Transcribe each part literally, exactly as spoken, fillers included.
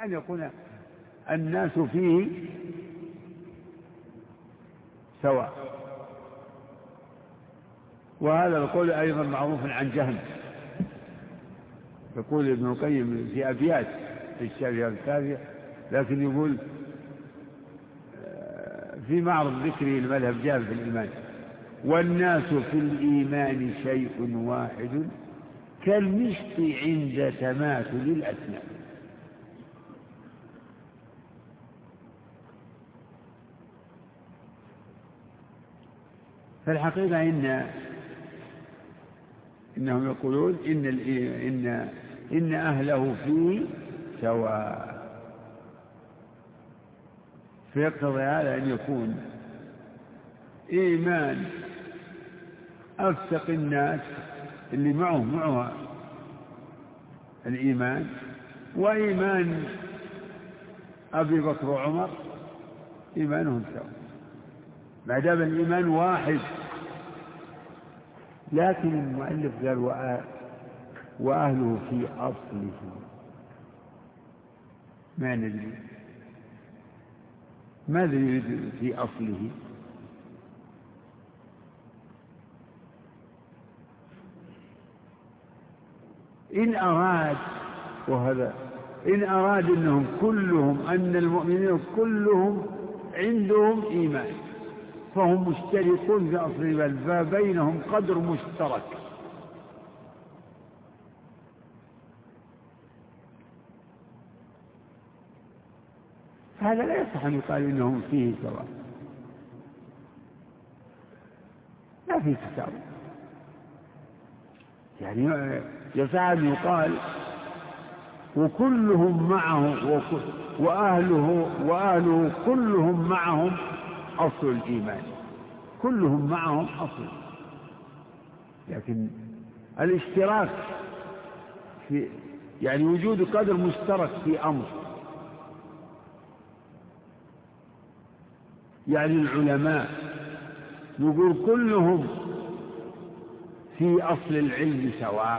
أن يكون الناس فيه سواء. وهذا القول أيضا معروف عن جهم، يقول ابن القيم في أبيات في الشافعية الكافية، لكن يقول في معرض ذكره المذهب جاء في الإيمان: والناس في الإيمان شيء واحد كالمشط عند تماثل الأسنان. فالحقيقة إن إنهم يقولون إن إن إن أهله فيه سواء، فيقتضي هذا أن يكون إيمان أفسق الناس اللي معه معه الإيمان، وإيمان أبي بكر وعمر إيمانهم سواء، ما دام الإيمان واحد. لكن المؤلف قال وأهله في أصله، ما ندري ماذا يريد في أصله؟ إن أراد وهذا إن أراد أنهم كلهم أن المؤمنين كلهم عندهم إيمان فهم مشتركون في أصل الإيمان، فبينهم قدر مشترك. هذا لا يصح أن يقال إنهم فيه سواء، لا فيه تساوي. يعني يصح أن يقال وكلهم معه وأهله وأهله كلهم معهم أصل الإيمان، كلهم معهم أصل. لكن الاشتراك في يعني وجود قدر مشترك في أمر، يعني العلماء يقول كلهم في أصل العلم سواء،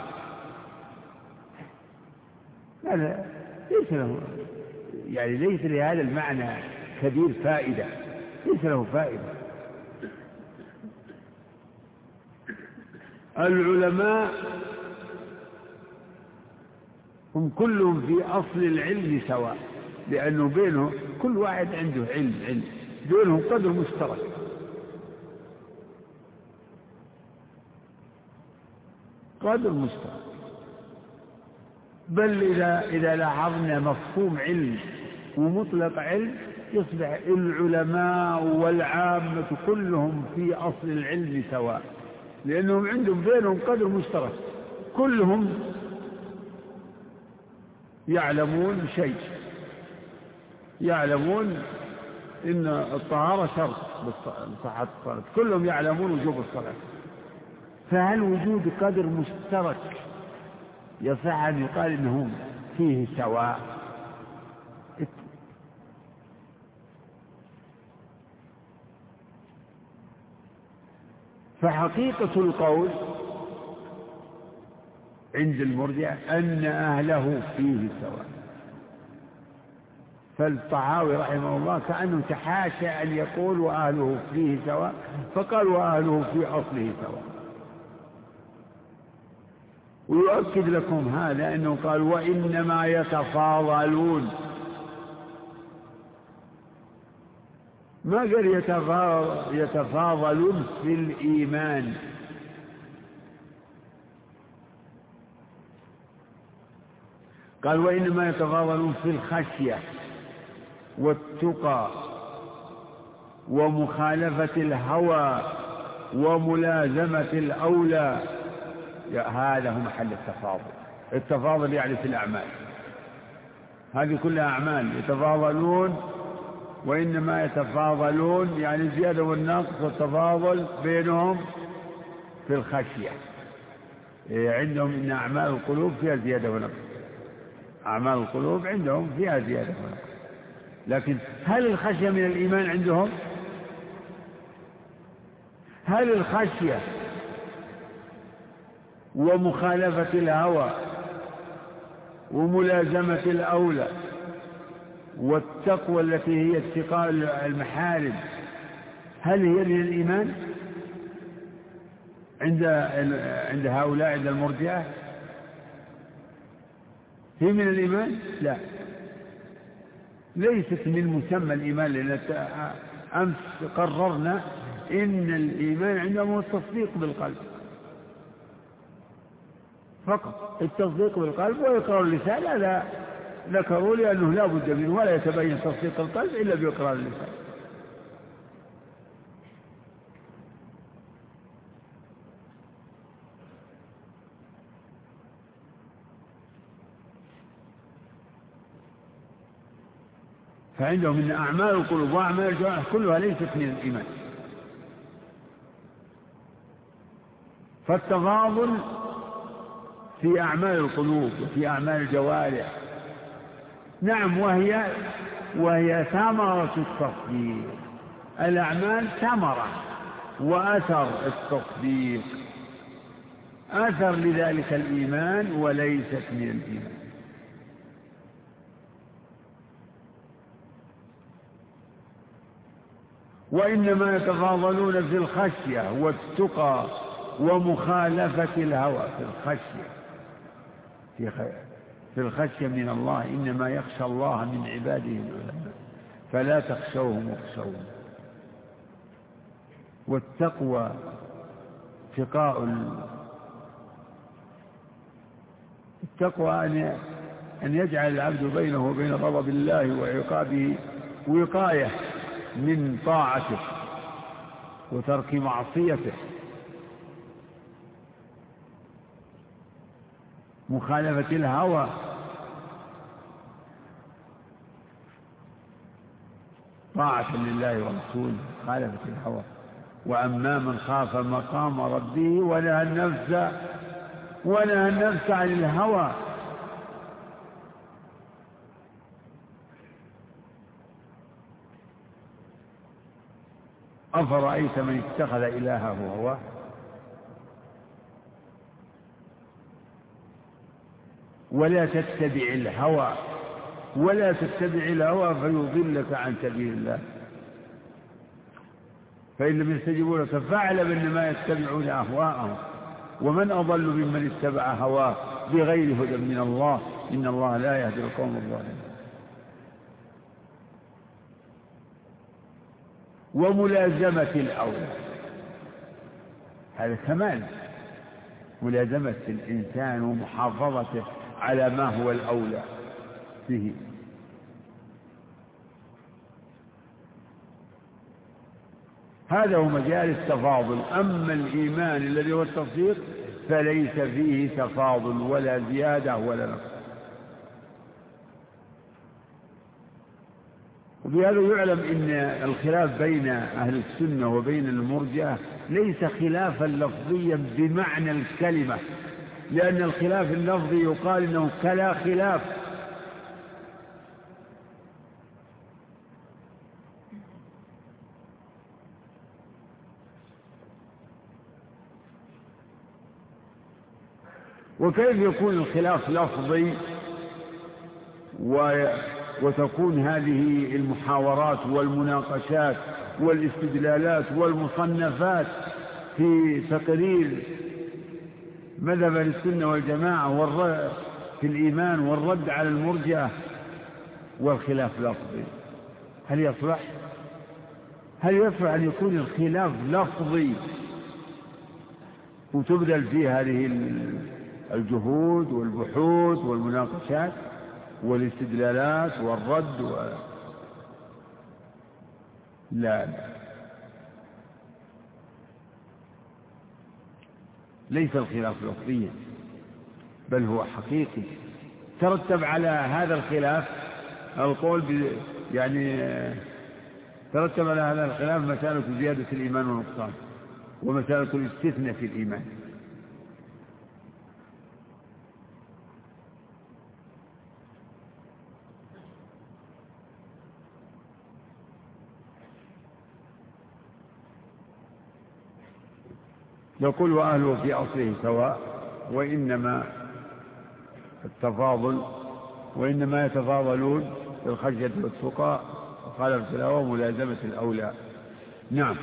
هذا ليس له يعني ليس لهذا المعنى كبير فائدة، ليس له فائدة. العلماء هم كلهم في أصل العلم سواء، لأنه بينهم كل واحد عنده علم علم بينهم قدر مشترك. قدر مشترك. بل إذا إذا لاحظنا مفهوم علم ومطلق علم يصبح العلماء والعامة كلهم في أصل العلم سواء، لأنهم عندهم بينهم قدر مشترك، كلهم يعلمون شيء، يعلمون إن الطهارة شرط لصحة الصلاة، كلهم يعلمون وجوب الصلاة. فهل وجود قدر مشترك يصح أن يقال إنهم فيه سواء؟ فحقيقة القول عند المرجئة أن أهله فيه سواء. فالطحاوي رحمه الله كأنه تحاشى أن يقول وأهله فيه سواء، فقال وأهله في أصله سواء. ويؤكد لكم هذا أنه قال وإنما يتفاضلون، ما قال يتفاضلون في الإيمان، قال وإنما يتفاضلون في الخشية والتقى ومخالفة الهوى وملازمة الأولى. هذا هو محل التفاضل. التفاضل يعني في الأعمال، هذه كلها أعمال يتفاضلون، وإنما يتفاضلون يعني الزيادة والنقص والتفاضل بينهم في الخشية. عندهم إن أعمال القلوب فيها زيادة ونقص، أعمال القلوب عندهم فيها زيادة ونقص. لكن هل الخشية من الإيمان عندهم؟ هل الخشية ومخالفة الهوى وملازمة الأولى والتقوى التي هي اتقاء المحارم هل هي من الإيمان عند عند هؤلاء عند المرجئة؟ هي من الإيمان؟ لا، ليست من مسمى الإيمان، لأن أمس قررنا إن الإيمان عندهم هو التصديق بالقلب فقط، التصديق بالقلب وإقرار اللسان. لا ذكروا لي أنه لا بد منه، ولا يتبين تصديق القلب إلا بإقرار اللسان. فعندهم إن أعمال القلوب وأعمال الجوارح كلها ليست من الإيمان. فالتفاضل في أعمال القلوب وفي أعمال الجوارح نعم، وهي وهي ثمرة التصديق. الأعمال ثمرة وأثر التصديق، أثر لذلك الإيمان وليست من الإيمان. وإنما يتفاضلون في الخشية والتقى ومخالفة الهوى. في الخشية في, في الخشية من الله، إنما يخشى الله من عباده العلماء فلا تخشوهم واخشوهم. والتقوى اتقاء التقوى أن يجعل العبد بينه وبين غضب الله وعقابه وقاية من طاعته وترك معصيته. مخالفة الهوى طاعة لله ورسوله، مخالفة الهوى. وأما من خاف مقام ربه ونهى النفس ونهى النفس عن الهوى أفرأيت من اتخذ إلهه هواه. ولا تتبع الهوى ولا تتبع الهوى فيضلك عن سبيل الله. فإن لم يستجيبوا لك فاعلم إنما يتبعون أهواءهم ومن أضل ممن اتبع هواه بغير هدى من الله إن الله لا يهدي القوم الظالمين. وملازمة الأولى، هذا كمال، ملازمة الإنسان ومحافظته على ما هو الأولى به. هذا هو مجال التفاضل. أما الإيمان الذي هو التصديق فليس فيه تفاضل ولا زيادة ولا نقص. وبهذا يعلم أن الخلاف بين أهل السنة وبين المرجئة ليس خلافا لفظيا بمعنى الكلمة، لأن الخلاف اللفظي يقال إنه كلا خلاف، وكيف يكون الخلاف لفظي وتكون هذه المحاورات والمناقشات والاستدلالات والمصنفات في تقرير مذهب السنة والجماعة والرد في الإيمان والرد على المرجئة والخلاف لفظي؟ هل يصلح؟ هل يصلح أن يكون الخلاف لفظي وتبذل فيه هذه الجهود والبحوث والمناقشات والاستدلالات والرد و... لا لا ليس الخلاف لفظيا بل هو حقيقي. ترتب على هذا الخلاف القول ب... يعني ترتب على هذا الخلاف مسألة زيادة الإيمان والنقصان ومسألة الاستثناء في الإيمان. يقول وأهله في أصله سواء، وإنما التفاضل وإنما يتفاضلون الخشية والتقى وخالفة الهوى وملازمة الأولى. نعم.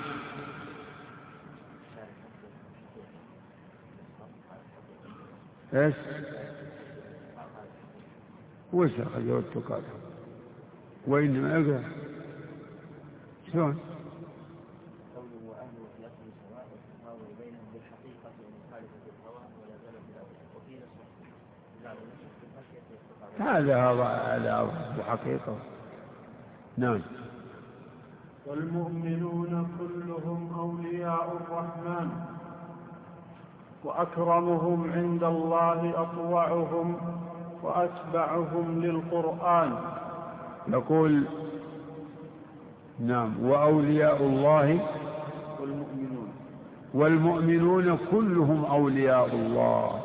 ايش وش الخشية والتقى؟ وإنما أقرأ شلون؟ هذا هذا بحقيقة. نعم. والمؤمنون كلهم أولياء الرحمن وأكرمهم عند الله أطوعهم وأتبعهم للقرآن. نقول نعم. وأولياء الله والمؤمنون والمؤمنون كلهم أولياء الله.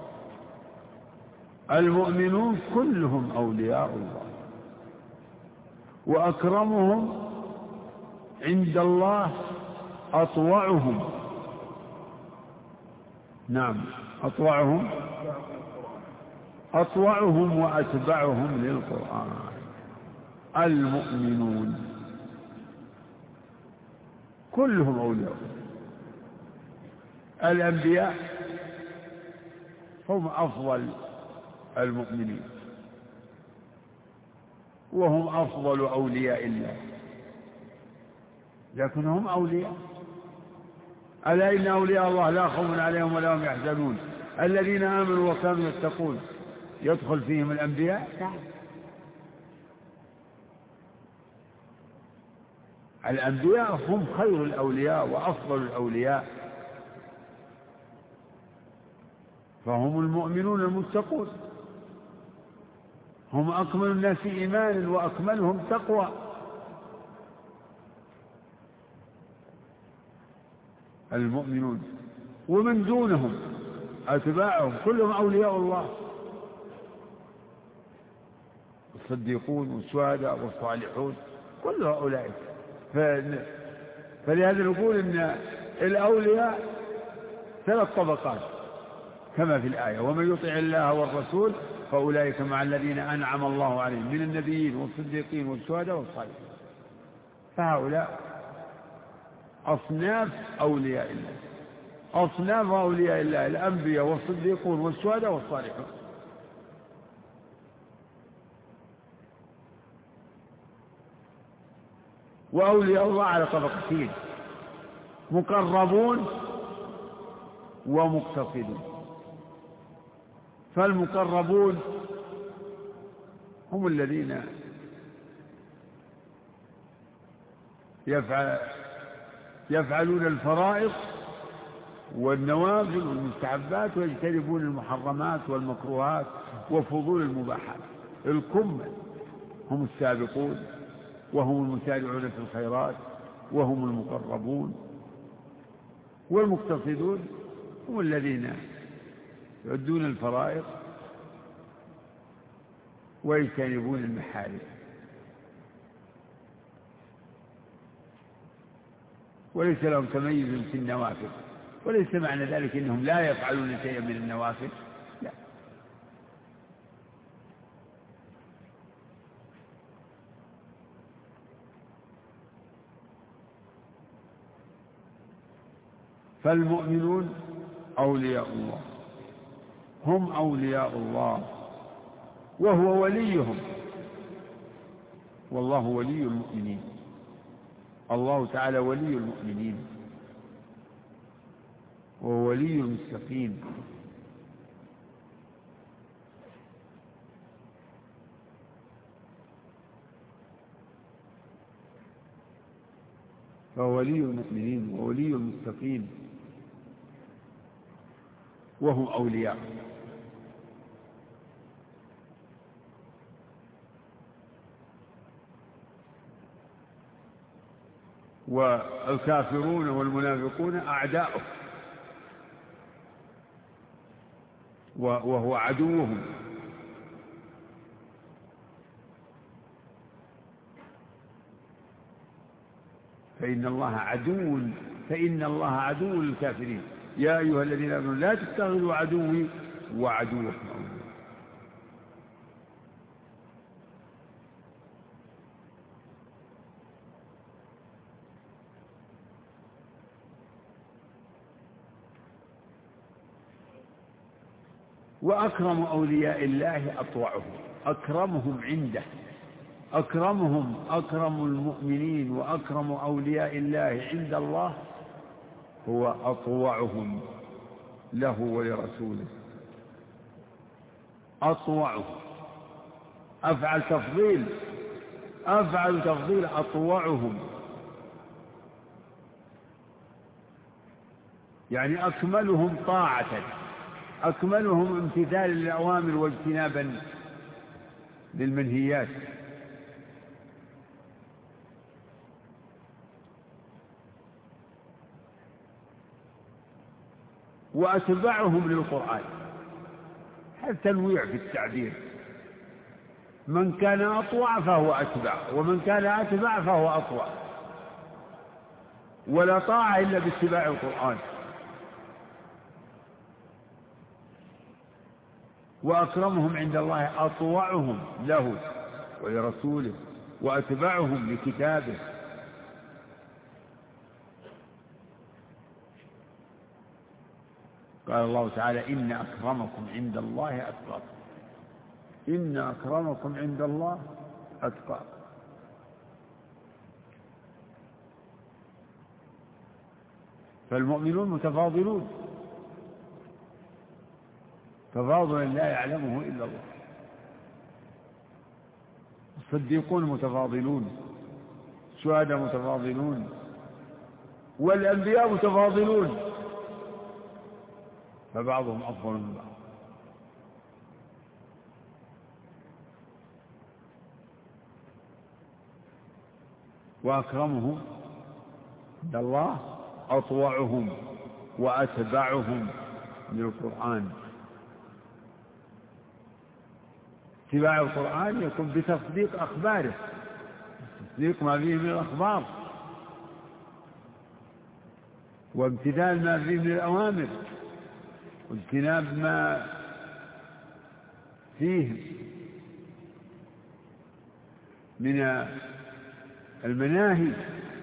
المؤمنون كلهم أولياء الله وأكرمهم عند الله أطوعهم. نعم. أطوعهم أطوعهم وأتبعهم للقرآن. المؤمنون كلهم أولياء. الأنبياء هم أفضل المؤمنين وهم أفضل أولياء الله، لكن هم أولياء. ألا إن أولياء الله لا خوف عليهم ولا هم يحزنون الذين آمنوا وكانوا يتقون. يدخل فيهم الأنبياء. الأنبياء هم خير الأولياء وأفضل الأولياء، فهم المؤمنون المتقون، هم أكمل الناس إيمانا وأكملهم تقوى. المؤمنون ومن دونهم أتباعهم كلهم أولياء الله، الصديقون والشهداء والصالحون كل هؤلاء. فلهذا نقول إن الأولياء ثلاث طبقات كما في الآية: ومن يطع الله والرسول فأولئك مع الذين أنعم الله عليهم من النبيين والصديقين والشهداء والصالحين. فهؤلاء أصناف أولياء الله، أصناف أولياء الله: الأنبياء والصديقون والشهداء والصالحون. وأولياء الله على طبقتين: مقربون ومقتصدون. فالمقربون هم الذين يفعل يفعلون الفرائض والنوافل والمستحبات ويجتنبون المحرمات والمكروهات وفضول المباحات. الكمل هم السابقون وهم المسارعون في الخيرات وهم المقربون. والمقتصدون هم الذين يؤدون الفرائض ويجتنبون المحارم. وليس لهم تميز في النوافل، وليس معنى ذلك إنهم لا يفعلون شيئا من النوافل، لا. فالمؤمنون أولياء الله، هم أولياء الله وهو وليهم، والله ولي المؤمنين. الله تعالى ولي المؤمنين وهو ولي المتقين. فهو ولي المؤمنين وولي المتقين وهم أولياء. والكافرون والمنافقون أعداؤه وهو عدوهم. فإن الله عدو فإن الله عدو للكافرين. يا أيها الذين آمنوا لا تتخذوا عدوي وعدوكم أولياء. وأكرم أولياء الله أطوعهم، أكرمهم عنده، أكرمهم أكرم المؤمنين وأكرم أولياء الله عند الله هو أطوعهم له ولرسوله. أطوعهم، أفعل تفضيل، أفعل تفضيل، أطوعهم يعني أكملهم طاعة، أكملهم امتثال للأوامر واجتنابا للمنهيات. وأتبعهم للقرآن، هذا تنويع في التعبير، من كان أطوع فهو أتبع، ومن كان أتبع فهو أطوع، ولا طاعة إلا باتباع القرآن. وأكرمهم عند الله أطوعهم له ولرسوله وأتبعهم لكتابه. قال الله تعالى إن أكرمكم عند الله أتقاكم، إن أكرمكم عند الله أتقاكم. فالمؤمنون متفاضلون، تفاضلا لا يعلمه إلا الله. الصديقون متفاضلون، الشهداء متفاضلون، والأنبياء متفاضلون، فبعضهم أفضل من بعض. وأكرمهم عند الله أطوعهم وأتبعهم للقرآن. اتباع القرآن يكون بتصديق أخباره، تصديق ما فيه من الأخبار، وامتثال ما فيه من الأوامر، واجتناب ما فيه من المناهي،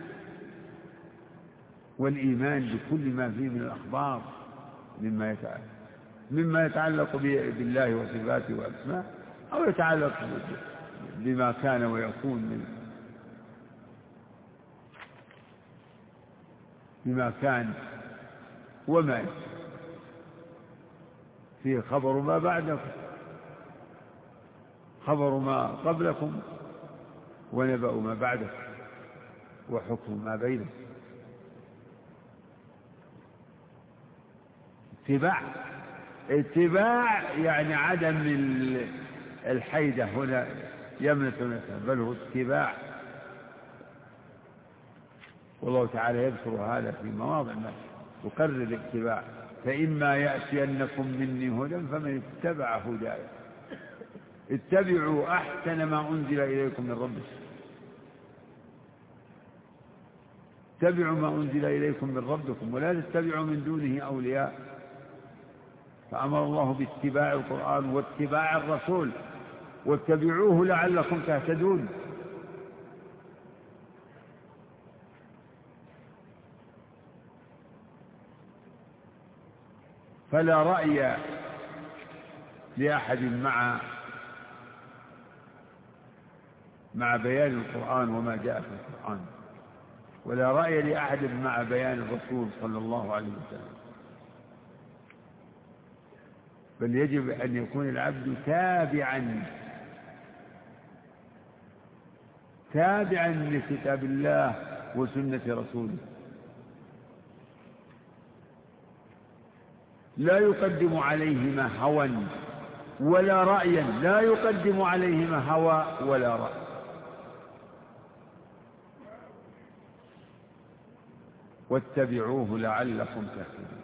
والإيمان بكل ما فيه من الأخبار مما يتعلق مما يتعلق بالله وصفاته وأسماءه، أو يتعلق بما كان ويكون من بما كان وما فيه خبر ما بعدكم، خبر ما قبلكم، ونبأ ما بعدكم، وحكم ما بينكم. اتباع اتباع يعني عدم الحيدة هنا يمنة مثلا، بل هو اتباع. والله تعالى يذكر هذا في مواضع ما يقرر الاتباع، فإما يأتينكم مني هدى فمن اتبع هداي. اتبعوا أحسن ما أنزل إليكم من ربكم، اتبعوا ما أنزل إليكم من ربكم ولا تتبعوا من دونه أولياء. فأمر الله باتباع القرآن واتباع الرسول، واتبعوه لعلكم تهتدون. فلا رأي لأحد مع مع بيان القرآن وما جاء في القرآن، ولا رأي لأحد مع بيان الرسول صلى الله عليه وسلم، بل يجب أن يكون العبد تابعا تابعا لكتاب الله وسنة رسوله، لا يقدم عليهما هوى ولا رأيا، لا يقدم عليهما هوى ولا رأي. واتبعوه لعلكم تهتدون.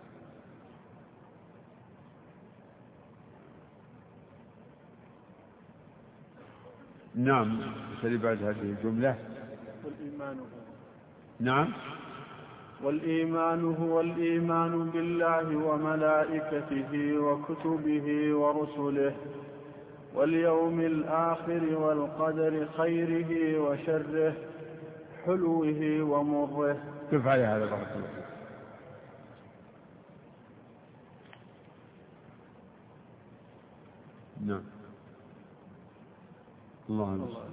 نعم، مثل بعد هذه الجملة. والإيمان هو نعم والإيمان هو الإيمان بالله وملائكته وكتبه ورسله واليوم الآخر والقدر خيره وشره حلوه ومره. كيف على هذا بارك الله؟ نعم. الله الله.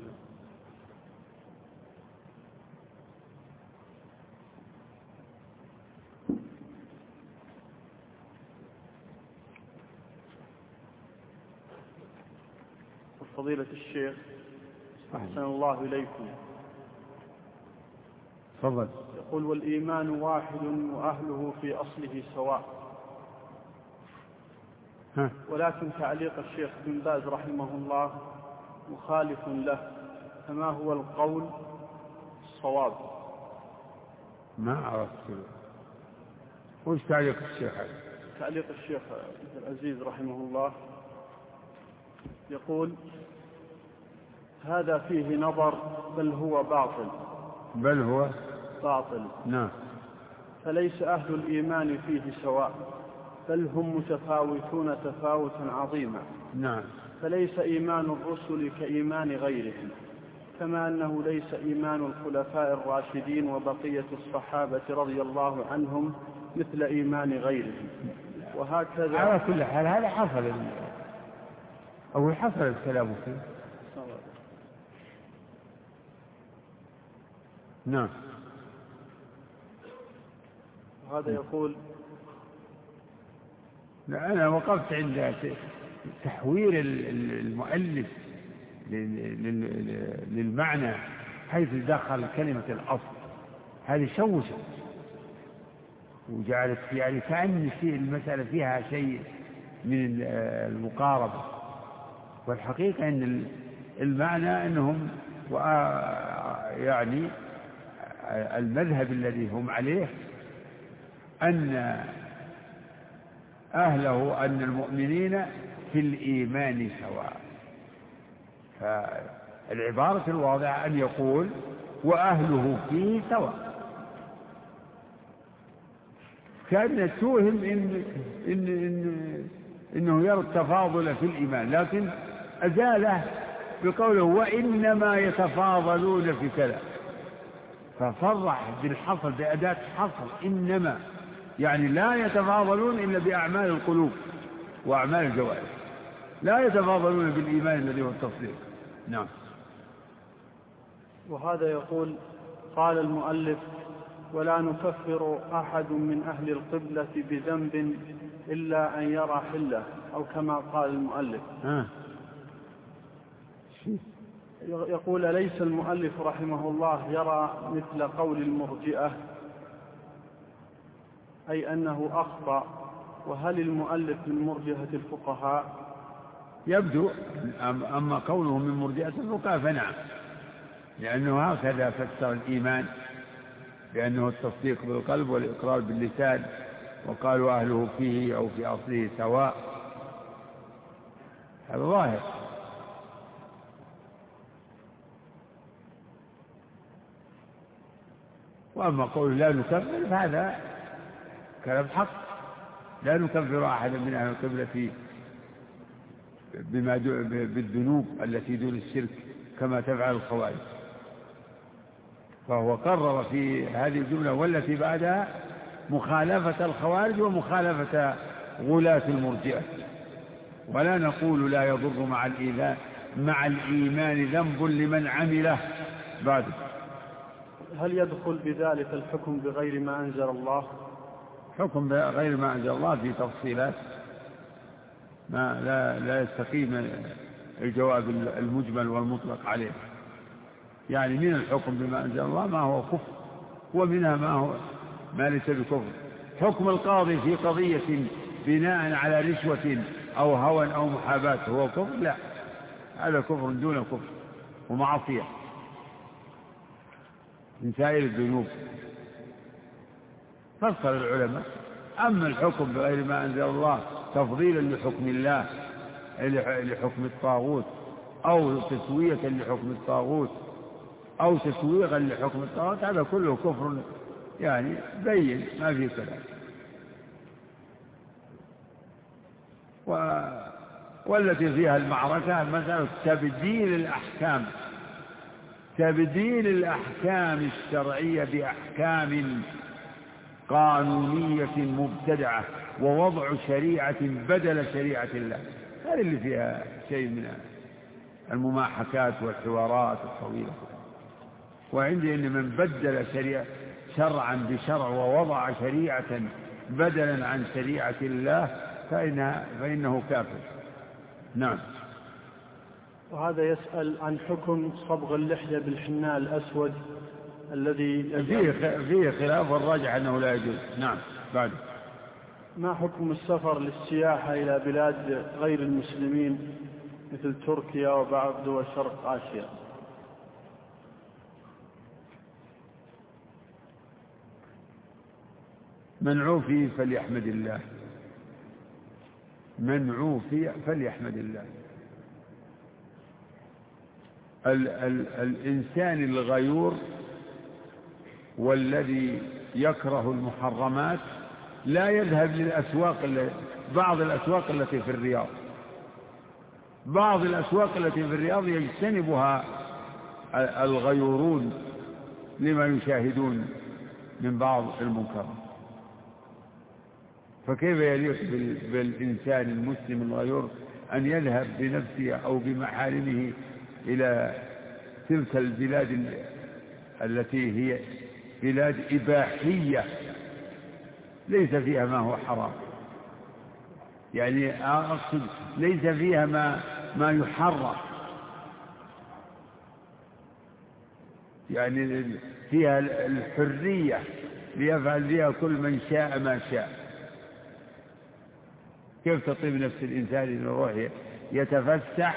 فضيلة الشيخ أحسن الله إليكم. تفضل. يقول: والإيمان واحد وأهله في أصله سواء. ها. ولكن تعليق الشيخ بن باز رحمه الله مخالف له، فما هو القول الصواب؟ ما عرفت. وش تعليق الشيخ؟ تعليق الشيخ عبد العزيز رحمه الله يقول: هذا فيه نظر بل هو باطل. بل هو باطل. نعم. فليس أهل الإيمان فيه سواء، بل هم متفاوتون تفاوتا عظيما. نعم. فليس إيمان الرسل كإيمان غيرهم، كما أنه ليس إيمان الخلفاء الراشدين وبقية الصحابة رضي الله عنهم مثل إيمان غيرهم. وهكذا على كل حال هذا حصل أو حصل الكلام فيه. نعم. هذا يقول: لا، أنا وقفت عند تحوير المؤلف للمعنى حيث دخل كلمة الأصل، هذه شوشة وجعلت يعني كأن في المسألة فيها شيء من المقاربة، والحقيقة أن المعنى أنهم يعني المذهب الذي هم عليه أن أهله أن المؤمنين في الإيمان سواء. فالعبارة الواضحة أن يقول وأهله فيه سواء، كان توهم إن إن إن إنه يرى التفاضل في الإيمان، لكن أزاله بقوله وإنما يتفاضلون في كذا، فصرح بالحصر بأداة حصر، إنما يعني لا يتفاضلون إلا بأعمال القلوب وأعمال الجوارح، لا يتفاضلون بالإيمان الذي هو التصديق. نعم. وهذا يقول: قال المؤلف: ولا نكفر أحد من أهل القبلة بذنب إلا أن يرى حله، أو كما قال المؤلف. آه. يقول: ليس المؤلف رحمه الله يرى مثل قول المرجئة، أي أنه أخطأ. وهل المؤلف من مرجئة الفقهاء؟ يبدو. أما قوله من مرجئة الفقهاء فنعم، لأنه هكذا فسر الإيمان بأنه التصديق بالقلب والإقرار باللسان، وقالوا أهله فيه أو في أصله سواء، هذا ظاهر. وأما قول لا نكفر فهذا كلام حق، لا نكفر أحدا من أهل القبلة بما بالذنوب التي دون الشرك كما تفعل الخوارج، فهو قرر في هذه الجملة والتي بعدها مخالفة الخوارج ومخالفة غلاة المرجئة. ولا نقول لا يضر مع الإيمان مع الإيمان ذنب لمن عمله بعده. هل يدخل بذلك الحكم بغير ما أنزل الله؟ حكم بغير ما أنزل الله في تفصيلات ما لا لا يستقيم الجواب المجمل والمطلق عليه. يعني من الحكم بما أنزل الله ما هو كفر، ومنها ما هو ما ليس بكفر. حكم القاضي في قضية بناء على رشوة أو هوى أو محاباة هو كفر؟ لا، هذا كفر دون كفر ومعصية من سائر الذنوب. فصل العلماء. أما الحكم بغير ما أنزل الله تفضيلا لحكم الله لحكم الطاغوت، أو تسوية لحكم الطاغوت، أو تسويغا لحكم الطاغوت، هذا كله كفر يعني بين ما فيه كلام. و... والتي فيها المعركة مسألة تبديل الأحكام، تبديل الأحكام الشرعية بأحكام قانونية مبتدعة، ووضع شريعة بدل شريعة الله، هذه اللي فيها شيء من المماحكات والحوارات الطويلة. وعندي أن من بدل شريعة شرعا بشرع ووضع شريعة بدلا عن شريعة الله فإنها فإنه كافر. نعم. وهذا يسأل عن حكم صبغ اللحية بالحناء الأسود الذي فيه فيه خلاف والراجح أنه لا يجوز. نعم. بعد ما حكم السفر للسياحة إلى بلاد غير المسلمين مثل تركيا وبعض دول شرق آسيا؟ من عوفي فليحمد الله، من عوفي فليحمد الله. ال ال الإنسان الغيور والذي يكره المحرمات لا يذهب للأسواق، بعض الأسواق التي في الرياض، بعض الأسواق التي في الرياض يجتنبها الغيورون لما يشاهدون من بعض المنكرات. فكيف يليق بالإنسان المسلم الغيور أن يذهب بنفسه أو بمحارمه إلى تلك البلاد التي هي بلاد إباحية ليس فيها ما هو حرام، يعني أقصد ليس فيها ما ما يحرم، يعني فيها الحرية ليفعل فيها كل من شاء ما شاء. كيف تطيب نفس الإنسان أن يروح يتفسح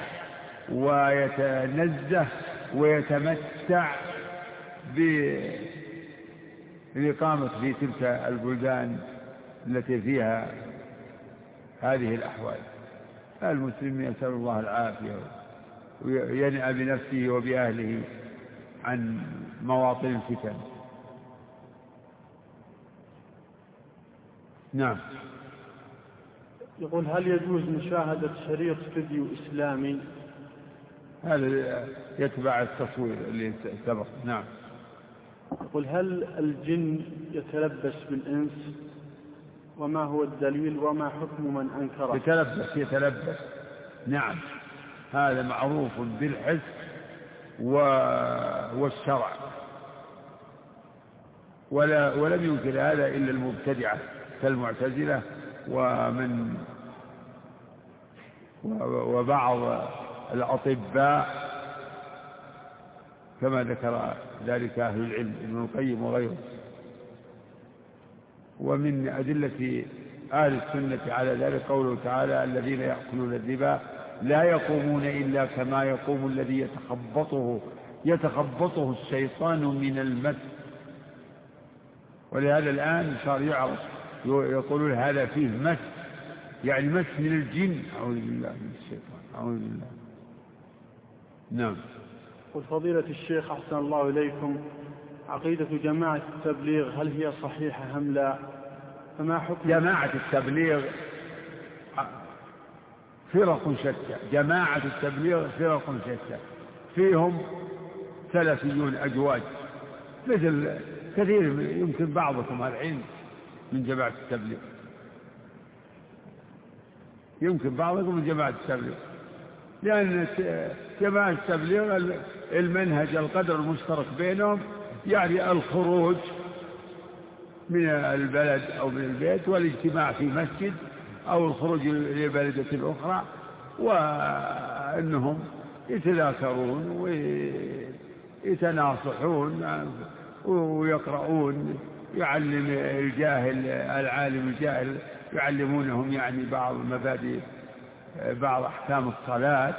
ويتنزه ويتمتع بالإقامة في تلك البلدان التي فيها هذه الأحوال؟ المسلم يسأل الله العافية وينأى بنفسه وبأهله عن مواطن الفتن. نعم. يقول هل يجوز مشاهدة شريط فيديو إسلامي؟ هذا يتبع التصوير اللي سبق. نعم. يقول هل الجن يتلبس بالإنس؟ وما هو الدليل وما حكم من أنكره؟ يتلبس يتلبس نعم، هذا معروف بالحس والشرع، ولا ولم ينكر هذا إلا المبتدعة كالمعتزلة ومن وبعض الأطباء كما ذكر ذلك أهل العلم ابن القيم وغيره. ومن أدلة أهل السنة على ذلك قوله تعالى الذين يأكلون الربا لا يقومون إلا كما يقوم الذي يتخبطه يتخبطه الشيطان من المس. ولهذا الآن صار يعرف يقولون هذا فيه مس، يعني مس من الجن. أعوذ بالله من الشيطان، أعوذ بالله. نعم. والفضيلة الشيخ أحسن الله إليكم، عقيدة جماعة التبليغ هل هي صحيحة أم لا؟ فما حكم جماعة التبليغ؟ فرق شتى، جماعة التبليغ فرق شتى، فيهم سلفيون أجواج مثل كثير، يمكن بعضكم الحين من جماعة التبليغ، يمكن بعضكم من جماعة التبليغ، لأن جماعة التبليغ المنهج القدر المشترك بينهم يعني الخروج من البلد أو من البيت والاجتماع في مسجد أو الخروج لبلدة الأخرى، وأنهم يتذاكرون ويتناصحون ويقرؤون، يعلم الجاهل العالم الجاهل يعلمونهم يعني بعض مبادئ بعض أحكام الصلاة،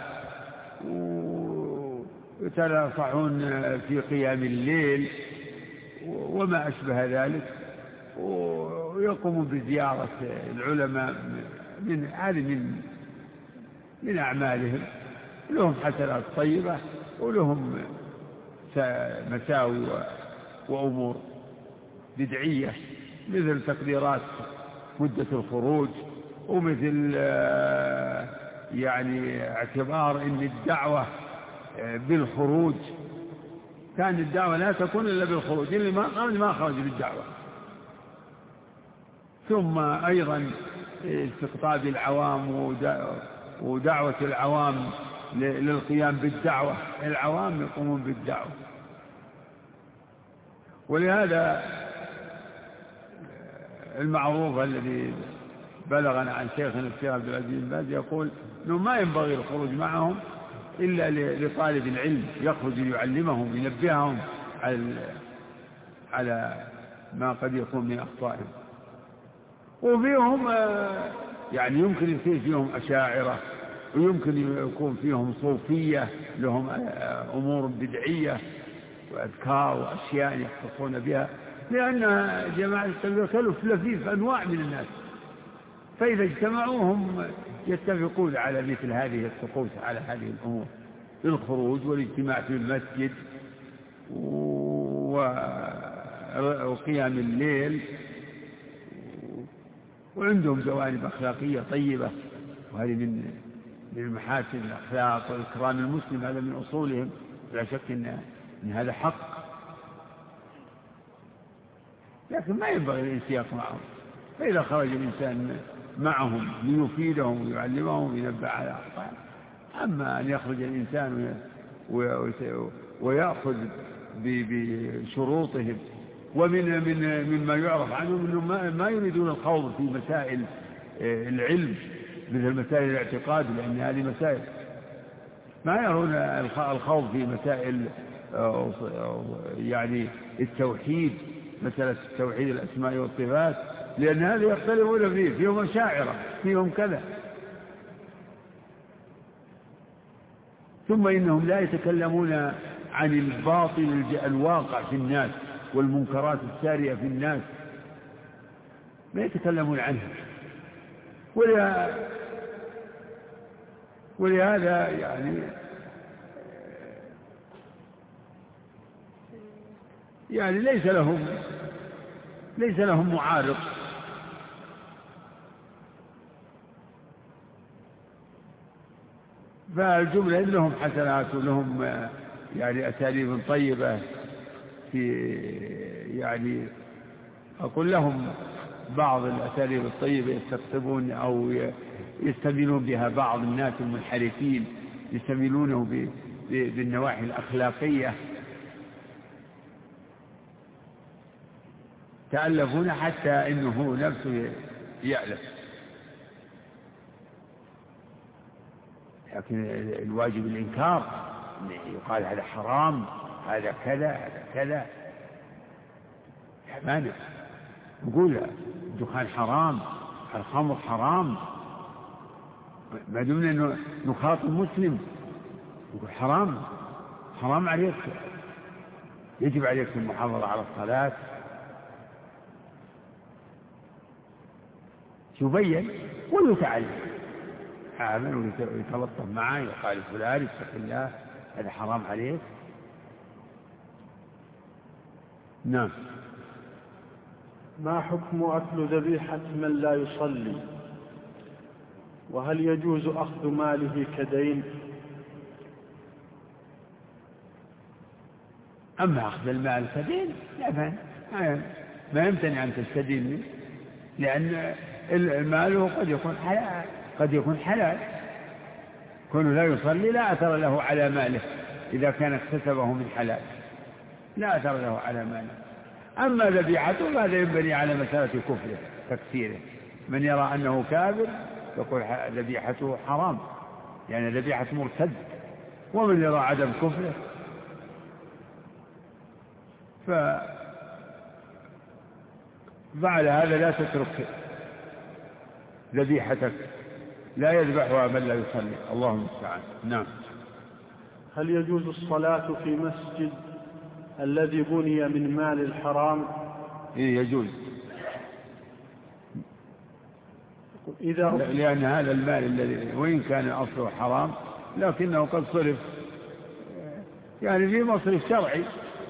ويتناصحون في قيام الليل وما أشبه ذلك، ويقومون بزيارة العلماء من هذه من من أعمالهم، لهم حسنات طيبة ولهم مساوي وأمور بدعية مثل تقديرات مدة الخروج، ومثل يعني اعتبار ان الدعوة بالخروج، كان الدعوة لا تكون إلا بالخروج، اللي ما خرج ما خرج بالدعوة. ثم أيضا استقطاب العوام ودعوة العوام للقيام بالدعوة، العوام يقومون بالدعوة. ولهذا المعروف الذي بلغنا عن شيخنا الشيخ عبد العزيز بن باز يقول انه ما ينبغي الخروج معهم الا لطالب العلم يخرج يعلمهم ينبههم على على ما قد يكون من اخطائهم. وفيهم يعني يمكن يصير فيهم أشاعرة، ويمكن يكون فيهم صوفية لهم أمور بدعية وأذكار وأشياء يختصون بها، لأن جماعة التبليغ كلف لفيف أنواع من الناس، فإذا اجتمعوهم يتفقون على مثل هذه الطقوس، على هذه الأمور، الخروج والاجتماع في المسجد وقيام الليل، وعندهم جوانب أخلاقية طيبة، وهذه من من محاسن الأخلاق والإكرام المسلم، هذا من أصولهم، لا شك إن, إن هذا حق، لكن ما ينبغي الانسياق معهم. فإذا خرج الإنسان معهم ليفيدهم ويعلمهم وينبه على أخطائهم. أما أن يخرج الإنسان ويأخذ بشروطهم، ومن من مما يعرف عنهم أنهم ما يريدون الخوض في مسائل العلم مثل مسائل الاعتقاد، لأن هذه مسائل ما يرون الخوض في مسائل يعني التوحيد، مسألة التوحيد الأسماء والصفات، لأن هذا يختلفون فيه، فيهم أشاعرة، فيهم كذا. ثم إنهم لا يتكلمون عن الباطل الواقع في الناس والمنكرات السارية في الناس، ما يتكلمون عنها. ولهذا يعني يعني ليس لهم ليس لهم معارض. فالجملة لهم حسنات ولهم يعني أساليب طيبة في يعني أقول لهم بعض الأساليب الطيبة يستقطبون أو يستميلون بها بعض الناس المنحرفين، يستميلونه بالنواحي الأخلاقية، تألفون حتى إنه نفسه يألف. لكن الواجب الإنكار، يقال هذا حرام، هذا كذا، هذا كذا، مانع. نقول الدخان حرام، الخمر حرام، ما دمنا انه نخاطب مسلم نقول حرام، حرام عليك، يجب عليك المحافظة على الصلاة. يبين ويتعلم، عامل ويتلطف معه، يقال فلان اتق الله هذا حرام عليك. نعم. ما حكم أكل ذبيحة من لا يصلي؟ وهل يجوز أخذ ماله كدين؟ أما أخذ المال كدين لا بأس، ما يمتنع أن تستدين منه، لأن المال قد يكون حلال، قد يكون حلال. كونه لا يصلي لا أثر له على ماله، إذا كان اكتسبه من حلال لا أثر له على ماله. أما ذبيحته فهذا ينبني على مسألة كفره تكفيره. من يرى أنه كافر يقول ذبيحته حرام، يعني ذبيحة مرتد. ومن يرى عدم كفره فعلى هذا لا تترك ذبيحتك، لا يذبحها من لا يصلي، الله المستعان. نعم. هل يجوز الصلاة في مسجد الذي بني من مال الحرام؟ إيه يجوز، إذا لأن هذا المال الذي وإن كان أصله حرام لكنه قد صرف يعني في مصرف شرعي،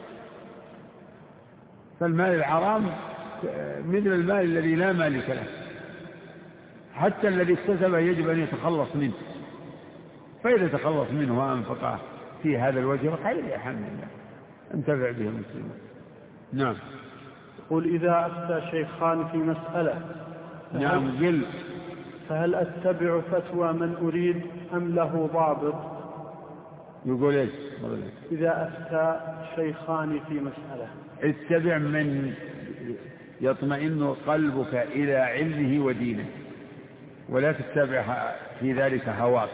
فالمال الحرام مثل المال الذي لا مالك له، حتى الذي اكتسبه يجب أن يتخلص منه، فإذا تخلص منه وأنفقه في هذا الوجه خير الحمد لله، انتفع به المسلمون. نعم. قل إذا أفتى شيخان في مسألة. نعم. قل فهل أتبع فتوى من أريد أم له ضابط؟ يقول إيش؟ إذا أفتى شيخان في مسألة. اتبع من يطمئن قلبك إلى علمه ودينه، ولا تتبع في ذلك هواك.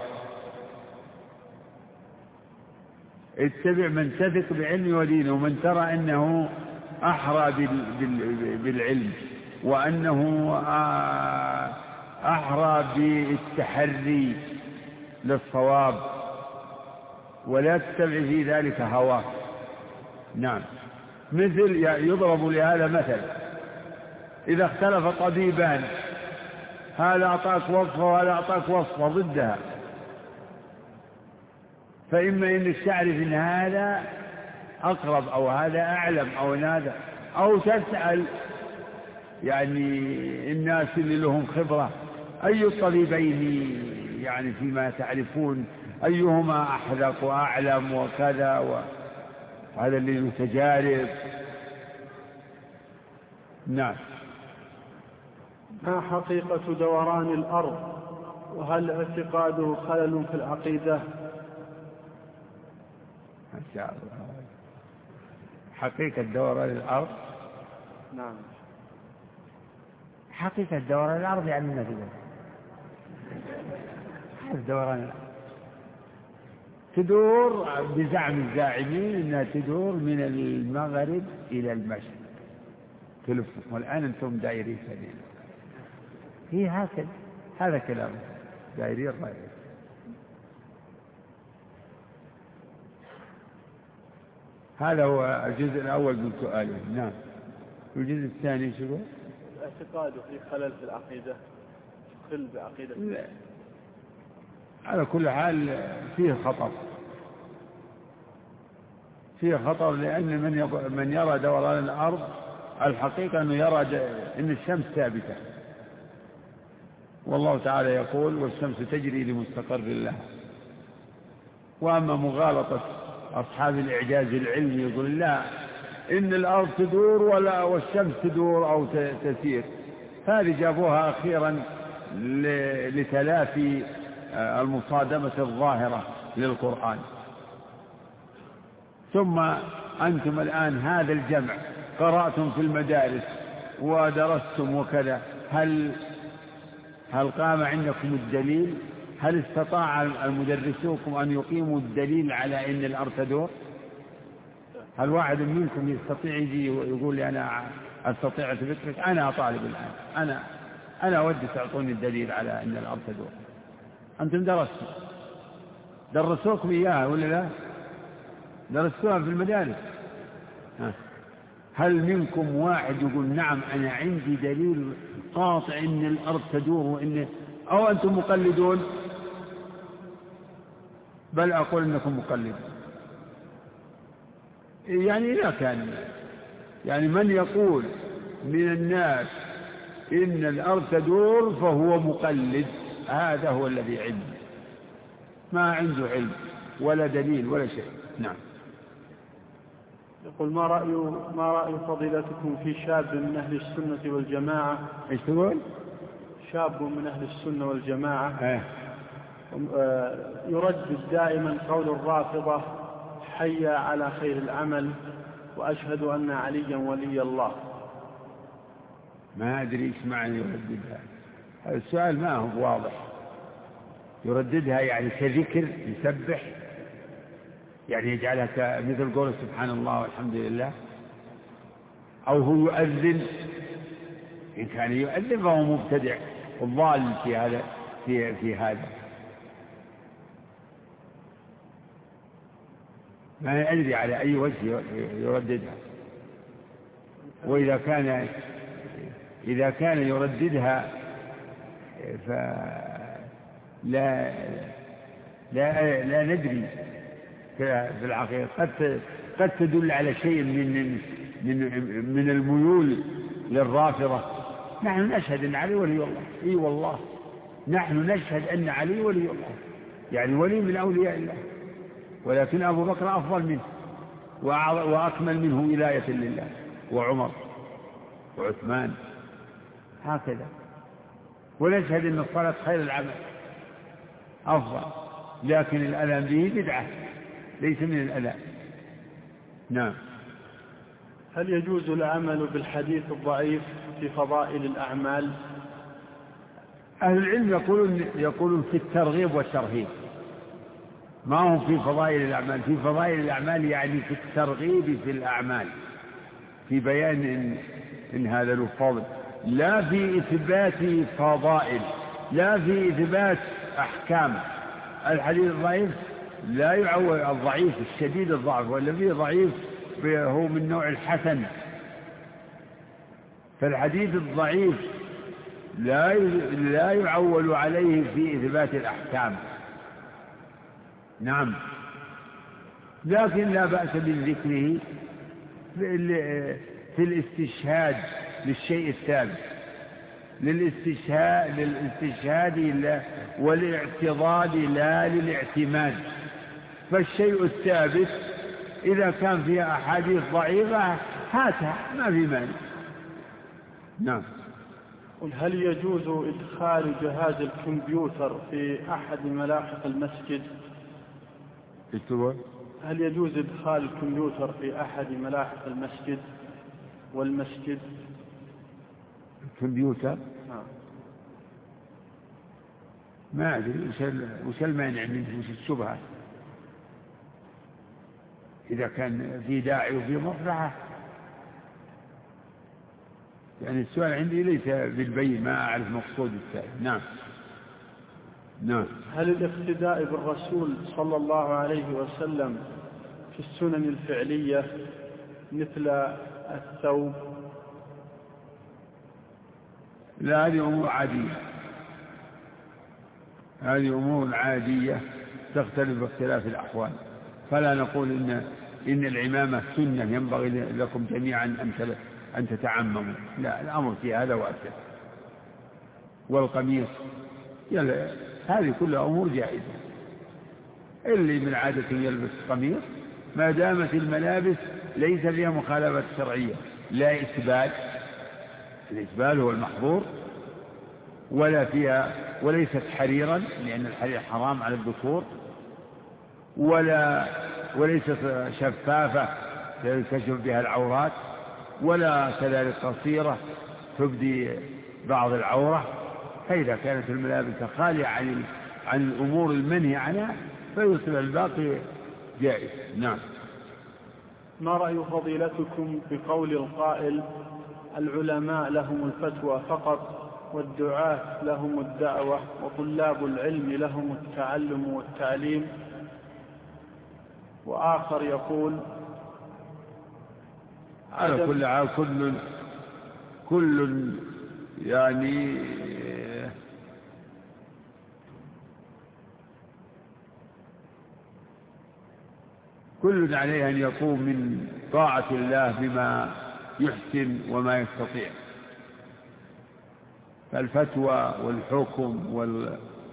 اتبع من تثق بعلمه ودينه، ومن ترى أنه أحرى بالعلم، وأنه أحرى بالتحري للصواب، ولا تتبع في ذلك هواك. نعم. مثل يضرب لهذا مثل: إذا اختلف طبيبان، هذا أعطاك وصفة وهذا أعطاك وصفة ضدها، فإما إنك تعرف إن هذا أقرب أو هذا أعلم أو هذا، أو تسأل يعني الناس اللي لهم خبرة أي الطبيبين يعني فيما تعرفون أيهما أحذق وأعلم وكذا، وهذا اللي متجارب. نعم. ما حقيقة دوران الأرض، وهل اعتقاده خلل في العقيدة؟ ما شاء الله. حقيقة دوران الأرض. نعم. حقيقة دوران الأرض يعني ما في هذا دوران الأرض تدور بزعم الزاعمين أنها تدور من المغرب إلى المشرق تلف، والآن أنتم دائرين سنين. هي هكذا، هذا كلام دائرين رأيك. هذا هو الجزء الأول من سؤاله. نعم. الجزء الثاني شو؟ اعتقاده في خلل في العقيدة، خل بعقيدة. لا. على كل حال فيه خطر، فيه خطر، لأن من من يرى دوران الأرض الحقيقة أنه يرى أن الشمس ثابتة، والله تعالى يقول: والشمس تجري لمستقر لها. وأما مغالطة أصحاب الإعجاز العلمي يقول لا، إن الأرض تدور ولا والشمس تدور أو تسير، هذه جابوها أخيرا لتلافي المصادمة الظاهرة للقرآن. ثم أنتم الآن هذا الجمع قرأتم في المدارس ودرستم وكذا، هل هل قام عندكم الدليل؟ هل استطاع المدرسوكم أن يقيموا الدليل على أن الأرض تدور؟ هل واحد منكم يستطيع يجي ويقول لي أنا أستطيع أثبت لك؟ أنا طالب الآن، أنا أنا أودي تعطوني الدليل على أن الأرض تدور. أنتم درستم، درسوكم إياها ولا لا؟ درستوها في المدارس. هل منكم واحد يقول نعم أنا عندي دليل قاطع أن الأرض تدور وإن، أو أنتم مقلدون؟ بل أقول أنكم مقلدون. يعني إذا كان يعني من يقول من الناس إن الأرض تدور فهو مقلد، هذا هو الذي علم، ما عنده علم ولا دليل ولا شيء. نعم. يقول: ما رأي ما رأي فضيلتكم في شاب من أهل السنة والجماعة؟ إيش تقول؟ شاب من أهل السنة والجماعة اه. يردد دائما قول الرافضة: حي على خير العمل، وأشهد أن عليا ولي الله. ما أدري إيش معنى يرددها، هذا السؤال ما هو واضح. يرددها يعني كذكر يسبح، يعني يجعلها مثل قول سبحان الله والحمد لله، أو هو يؤذن. إن كان يؤذن فهو مبتدع والضال في هذا في في هذا. ما أدري على أي وجه يرددها. وإذا كان إذا كان يرددها فلا لا لا ندري في العقيدة، قد قد تدل على شيء من من من الميول للرافضة. نحن نشهد أن علي ولي الله. إي والله نحن نشهد أن علي ولي الله، يعني ولي من أولياء الله، ولكن أبو بكر أفضل منه وأكمل منه ولاية لله، وعمر وعثمان هكذا. ونشهد أن الصلاة خير العمل أفضل، لكن الألم به بدعة ليس من الألم. نعم. هل يجوز العمل بالحديث الضعيف في فضائل الأعمال؟ أهل العلم يقولون يقولون في الترغيب والترهيب، ما هو في فضائل الأعمال. في فضائل الأعمال يعني في الترغيب في الأعمال، في بيان إن, إن هذا له فضل، لا في إثبات فضائل، لا في إثبات أحكام. الحديث الضعيف لا يعول الضعيف الشديد الضعف، والذي ضعيف هو من نوع الحسن. فالحديث الضعيف لا لا يعول عليه في إثبات الأحكام. نعم، لكن لا بأس بالذكره في الاستشهاد للشيء الثابت، للاستشهاد للاستشهاد والاعتضاد لا للاعتماد. فالشيء الثابت إذا كان فيها أحاديث ضعيفة هاتها، ما في مانع. نعم. هل يجوز إدخال جهاز الكمبيوتر في أحد ملاحق المسجد؟ هل يجوز إدخال الكمبيوتر في أحد ملاحق المسجد والمسجد؟ الكمبيوتر؟ نعم. ما أدري وش المانع منه، وش الشبهة؟ إذا كان في داعي وفي مصلحة. يعني السؤال عندي ليس بالبين، ما أعرف مقصود السائل. نعم. نعم. هل الاقتداء بالرسول صلى الله عليه وسلم في السنن الفعلية مثل الثوب؟ لا، هذه أمور عادية، هذه أمور عادية تختلف باختلاف الأحوال، فلا نقول إن إن العمامة سنة ينبغي لكم جميعا أن أن تتعمموا. لا، الأمر في هذا واسع. والقميص يلا، هذه كلها أمور جائزة. اللي من عادة يلبس قميص ما دامت الملابس ليس فيها مخالفة شرعية، لا إسبال، الإسبال هو المحظور، ولا فيها وليست حريرا لأن الحرير حرام على الذكور، ولا وليست شفافة تكشف بها العورات، ولا كذلك قصيرة تبدي بعض العورة. فإذا كانت الملابس خالية عن عن الأمور المنهي عنها فيصبح الباقي جائز. نعم. ما رأي فضيلتكم بقول القائل العلماء لهم الفتوى فقط والدعاة لهم الدعوة وطلاب العلم لهم التعلم والتعليم؟ وآخر يقول على كل عام كل كل يعني كل عليه أن يقوم من طاعة الله بما يحسن وما يستطيع. فالفتوى والحكم وال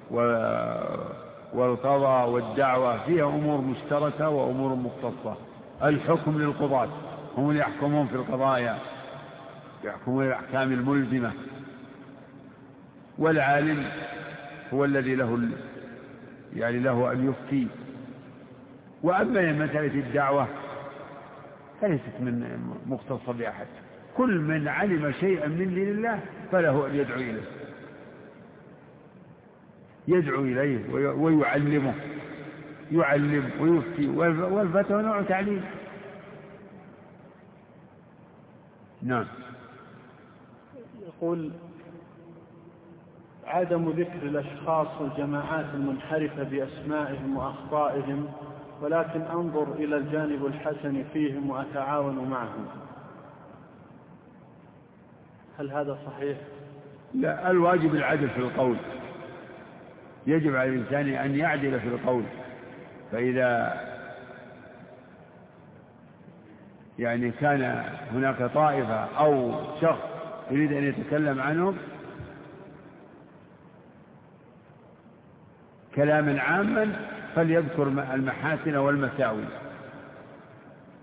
والقضاء والدعوة فيها أمور مشتركة وأمور مختصة. الحكم للقضاة، هم اللي يحكمون في القضايا، يحكمون الأحكام الملزمة، والعالم هو الذي له يعني له أن يفتي. وأما مسألة الدعوة فليست من مختصة بأحد، كل من علم شيئا من دين الله فله أن يدعو إليه، يدعو إليه ويعلمه، يعلم ويفتي، والفتوى نوع تعليم. نعم. يقول عدم ذكر الأشخاص والجماعات المنحرفة بأسمائهم وأخطائهم، ولكن أنظر إلى الجانب الحسن فيهم وأتعاون معهم، هل هذا صحيح؟ لا، الواجب العدل في القول، يجب على الإنسان أن يعدل في القول. فإذا يعني كان هناك طائفة أو شخص يريد أن يتكلم عنهم كلاما عاما فليذكر المحاسن والمساوي،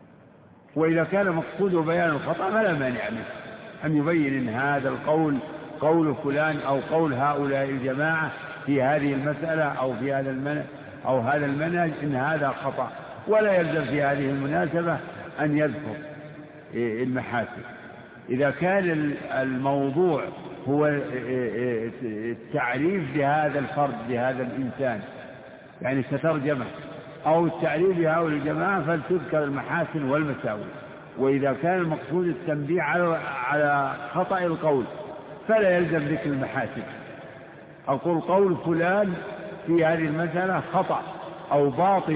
وإذا كان مقصوده بيان الخطأ فلا مانع منه أن يبين إن هذا القول قول فلان أو قول هؤلاء الجماعة في هذه المسألة أو في هذا المنهج أو هذا المنهج إن هذا خطأ، ولا يلزم في هذه المناسبة أن يذكر المحاسن. إذا كان الموضوع هو التعريف بهذا الفرد بهذا الإنسان يعني سترجمة أو التعريف بهؤلاء الجماعة فلتذكر المحاسن والمساوئ. وإذا كان المقصود التنبيه على خطأ القول فلا يلزم ذكر المحاسن. أقول قول فلان في هذه المسألة خطأ أو باطل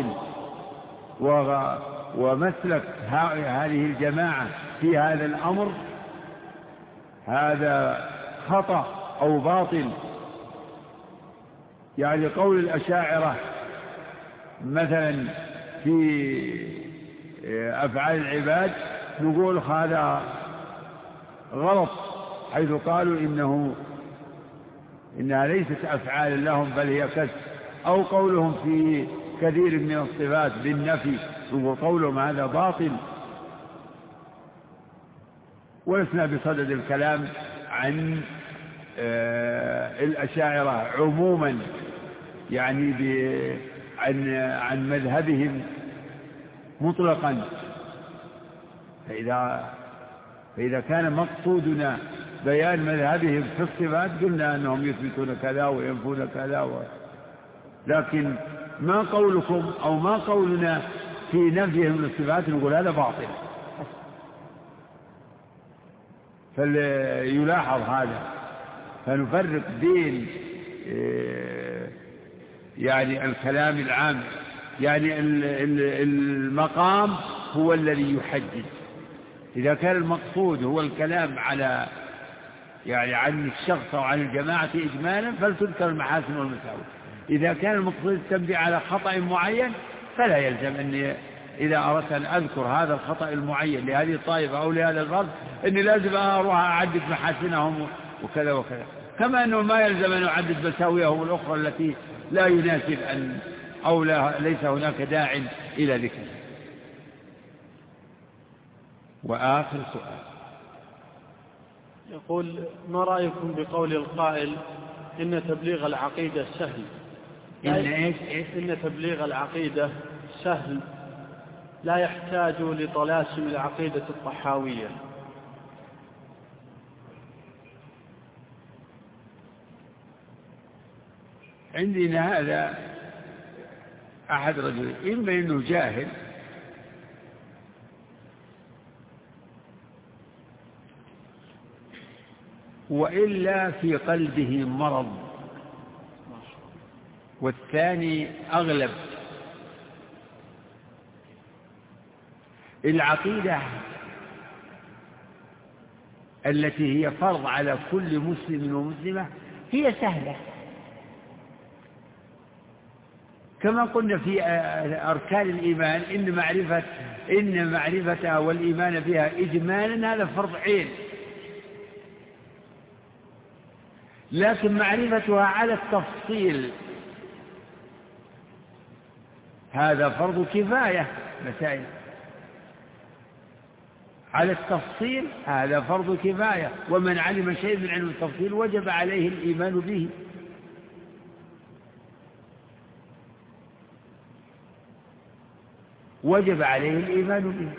ومسلك هذه الجماعة في هذا الأمر هذا خطأ أو باطل. يعني قول الأشاعرة مثلا في أفعال العباد نقول هذا غلط، حيث قالوا إنه إنها ليست أفعال لهم بل هي كسب. أو قولهم في كثير من الصفات بالنفي نقول قولهم هذا باطل. ولسنا بصدد الكلام عن الأشاعرة عموما يعني عن عن مذهبهم مطلقا. فإذا فإذا كان مقصودنا بيان مذهبهم في الصفات قلنا أنهم يثبتون كذا وينفون كذا و... لكن ما قولكم أو ما قولنا في نفيهم للصفات نقول هذا باطل. فليلاحظ هذا، فنفرق بين يعني الكلام العام يعني المقام هو الذي يحدد. إذا كان المقصود هو الكلام على يعني عن الشخص أو عن الجماعة إجمالا فلتذكر المحاسن والمساوئ. إذا كان المقصود التنبيه على خطأ معين فلا يلزم أني إذا أردت أن أذكر هذا الخطأ المعين لهذه الطائفة أو لهذا الفرد أني لازم أروح أعدد محاسنهم وكذا وكذا، كما أنه ما يلزم أن أعدد مساوئهم الأخرى التي لا يناسب أن أو لا ليس هناك داع إلى ذكر. وآخر سؤال يقول: ما رأيكم بقول القائل إن تبليغ العقيدة سهل؟ إن إيش إيش؟ إن تبليغ العقيدة سهل لا يحتاج لطلاسم العقيدة الطحاوية. عندنا هذا أحد رجل إما إنه جاهل وإلا في قلبه مرض، والثاني أغلب. العقيدة التي هي فرض على كل مسلم ومسلمة هي سهلة، كما قلنا في أركان الإيمان إن معرفة إن معرفتها والإيمان بها إجمالا هذا فرض عين، لكن معرفتها على التفصيل هذا فرض كفاية. مسائل على التفصيل هذا فرض كفاية، ومن علم شيء من علم التفصيل وجب عليه الإيمان به. وجب عليه الإيمان به.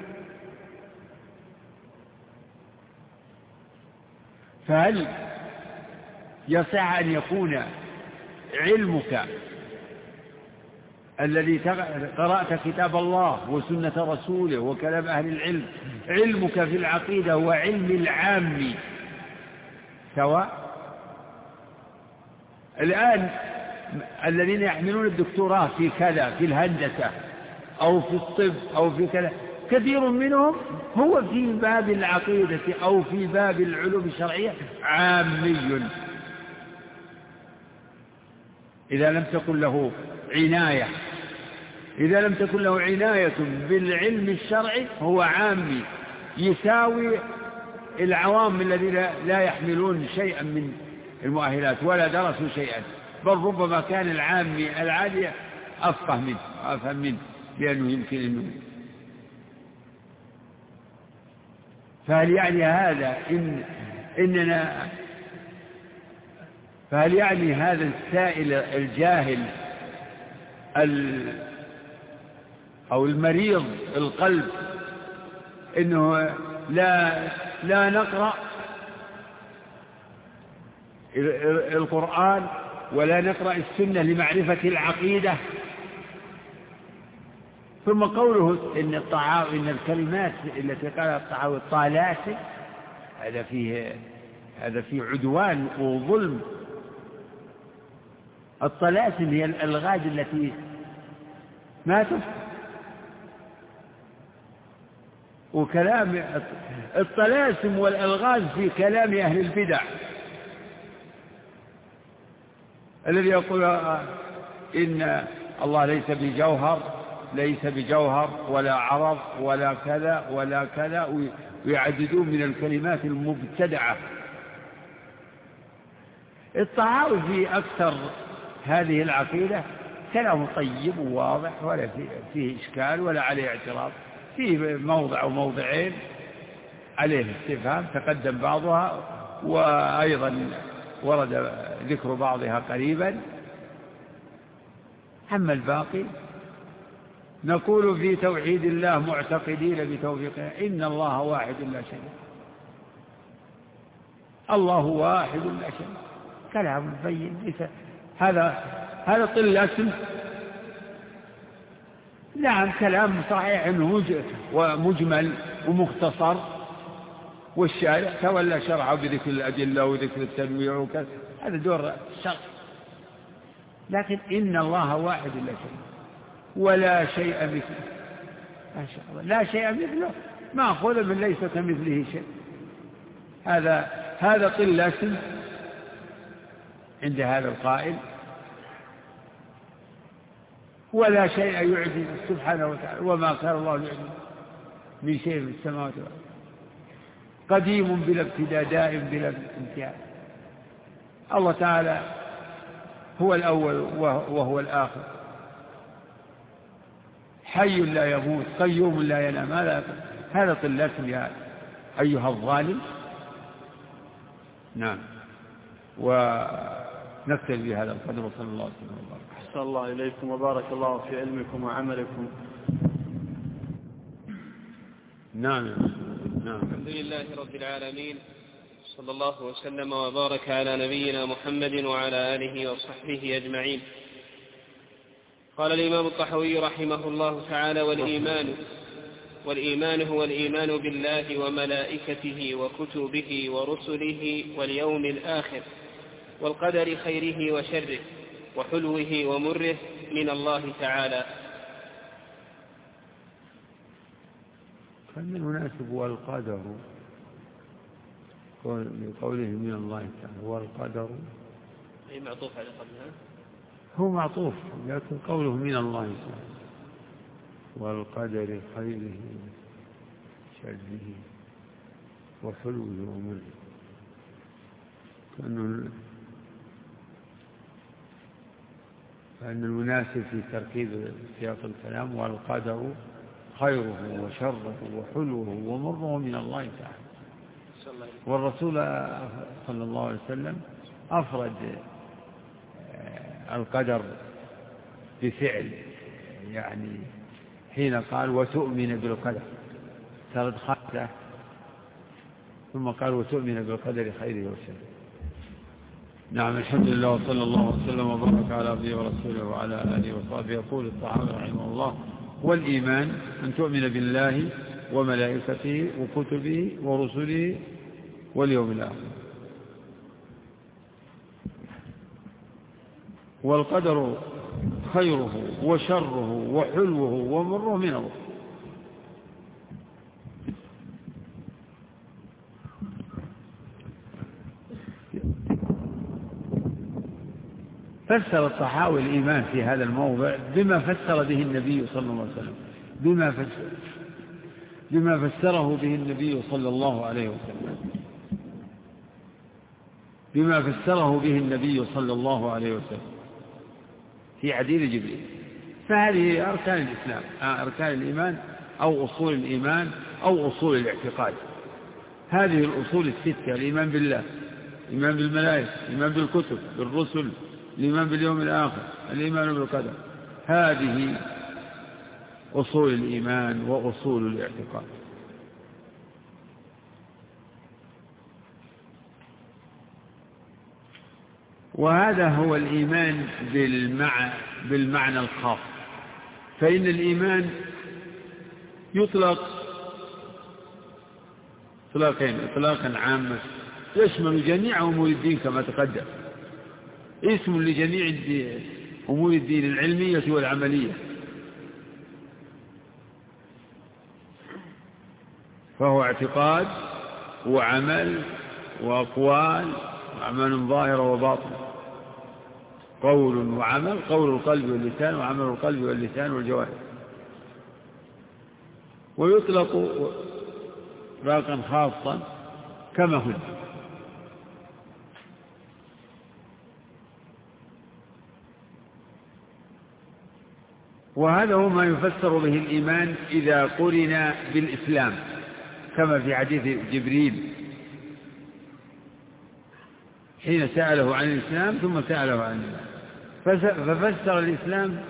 فهل يصح أن يكون علمك الذي قرأت كتاب الله وسنة رسوله وكلام أهل العلم، علمك في العقيدة وعلم العام سواء؟ الآن الذين يحملون الدكتوراه في كذا في الهندسة أو في الطب أو في كذا كثير منهم هو في باب العقيدة أو في باب العلوم الشرعية عامي، إذا لم تكن له عناية إذا لم تكن له عناية بالعلم الشرعي هو عامي، يساوي العوام الذين لا يحملون شيئا من المؤهلات ولا درسوا شيئا، بل ربما كان العامي العادي أفقه منه أفهم منه لأنه يمكن أنه. فهل يعني هذا إن إننا فهل يعني هذا السائل الجاهل أو المريض القلب إنه لا لا نقرأ القرآن ولا نقرأ السنة لمعرفة العقيدة؟ ثم قوله إن الطعاو إن الكلمات التي قالها الطعاو الطالاسم، هذا فيه هذا فيه عدوان وظلم. الطلاسم هي الألغاز التي ما تفهم، وكلام الطلاسم والألغاز في كلام أهل البدع الذي يقول إن الله ليس بجوهر ليس بجوهر ولا عرض ولا كذا ولا كذا، ويعددون من الكلمات المبتدعة. الطعاوي في أكثر هذه العقيدة كلام طيب وواضح ولا فيه إشكال ولا عليه اعتراض، فيه موضع وموضعين عليه استفهام تقدم بعضها وأيضا ورد ذكر بعضها قريبا. أما الباقي نقول في توحيد الله معتقدين بتوفيقه إن الله واحد لا شريك، الله واحد لا شريك، كلام بين. هذا هذا طلاسم؟ نعم كلام صحيح ومجمل ومختصر، والشارع تولى شرعه بذكر الأدلة وذكر التنويع وكذا، هذا دور الشرع. لكن إن الله واحد لا شريك ولا شيء مثله، ما شاء الله لا شيء مثله، مأخوذ من ليس كمثله شيء. هذا هذا طلاسم عند هذا القائل، ولا شيء يعجز سبحانه وتعالى، وما كان الله يعجز من شيء في السماوات والأرض، قديم بلا ابتداء دائم بلا انتهاء. الله تعالى هو الأول وهو الآخر، حي لا يموت قيوم لا ينام. هذا هذا طلاسم يا أيها الظالم. نعم، ونكتفي بهذا القدر وصلى الله عليه وسلم وبارك. أحسن الله إليكم وبارك الله في علمكم وعملكم. نعم نعم. الحمد لله رب العالمين، صلى الله وسلم وبارك على نبينا محمد وعلى آله وصحبه أجمعين. قال الإمام الطحاوي رحمه الله تعالى: والإيمان والإيمان هو الإيمان بالله وملائكته وكتبه ورسله واليوم الآخر والقدر خيره وشره وحلوه ومره من الله تعالى. فمن المناسب والقدر بقوله من الله تعالى والقدر، أي معطوف على قبلها، هو معطوف، لكن قوله من الله تعالى والقدر خيره شره وحلوه ومره، كأنه فإن المناسب في تركيب سياق الكلام والقدر خيره وشره وحلوه ومره من الله تعالى. والرسول صلى الله عليه وسلم أفرد القدر بفعل، يعني حين قال وتؤمن بالقدر سرد خاصة، ثم قال وتؤمن بالقدر خيره وشره. نعم، الحمد لله وصلى الله وسلم وبارك على عبده ورسوله وعلى آله وصحبه. يقول الطحاوي رحمه الله: والإيمان أن تؤمن بالله وملائكته وكتبه ورسله واليوم الآخر، والقدر خيره وشره وحلوه ومره من الله. فسر الطحاوي الإيمان في هذا الموضع بما فسر به النبي صلى الله عليه وسلم، بما فسر بما فسره به النبي صلى الله عليه وسلم بما فسره به النبي صلى الله عليه وسلم في حديث جبريل. فهذه أركان الإسلام، أركان الإيمان أو أصول الإيمان أو أصول الاعتقاد. هذه الأصول الستة: الإيمان بالله الإيمان بالملائكة، الإيمان بالكتب، بالرسل، الإيمان باليوم الآخر، الإيمان بالقدر. هذه أصول الإيمان وأصول الاعتقاد. وهذا هو الإيمان بالمعنى, بالمعنى الخاص. فإن الإيمان يطلق إطلاقين: إطلاقا عاما يشمل جميع أمور الدين كما تقدم، اسم لجميع أمور الدين العلمية والعملية، فهو اعتقاد وعمل وأقوال وعمل ظاهر وباطن، قول وعمل، قول القلب واللسان وعمل القلب واللسان والجوارح. ويطلق إطلاقا خاصا كما هو. وهذا هو ما يفسر به الإيمان إذا قرن بالإسلام، كما في حديث جبريل حين سأله عن الإسلام ثم سأله عن الإيمان، ففسر الإسلام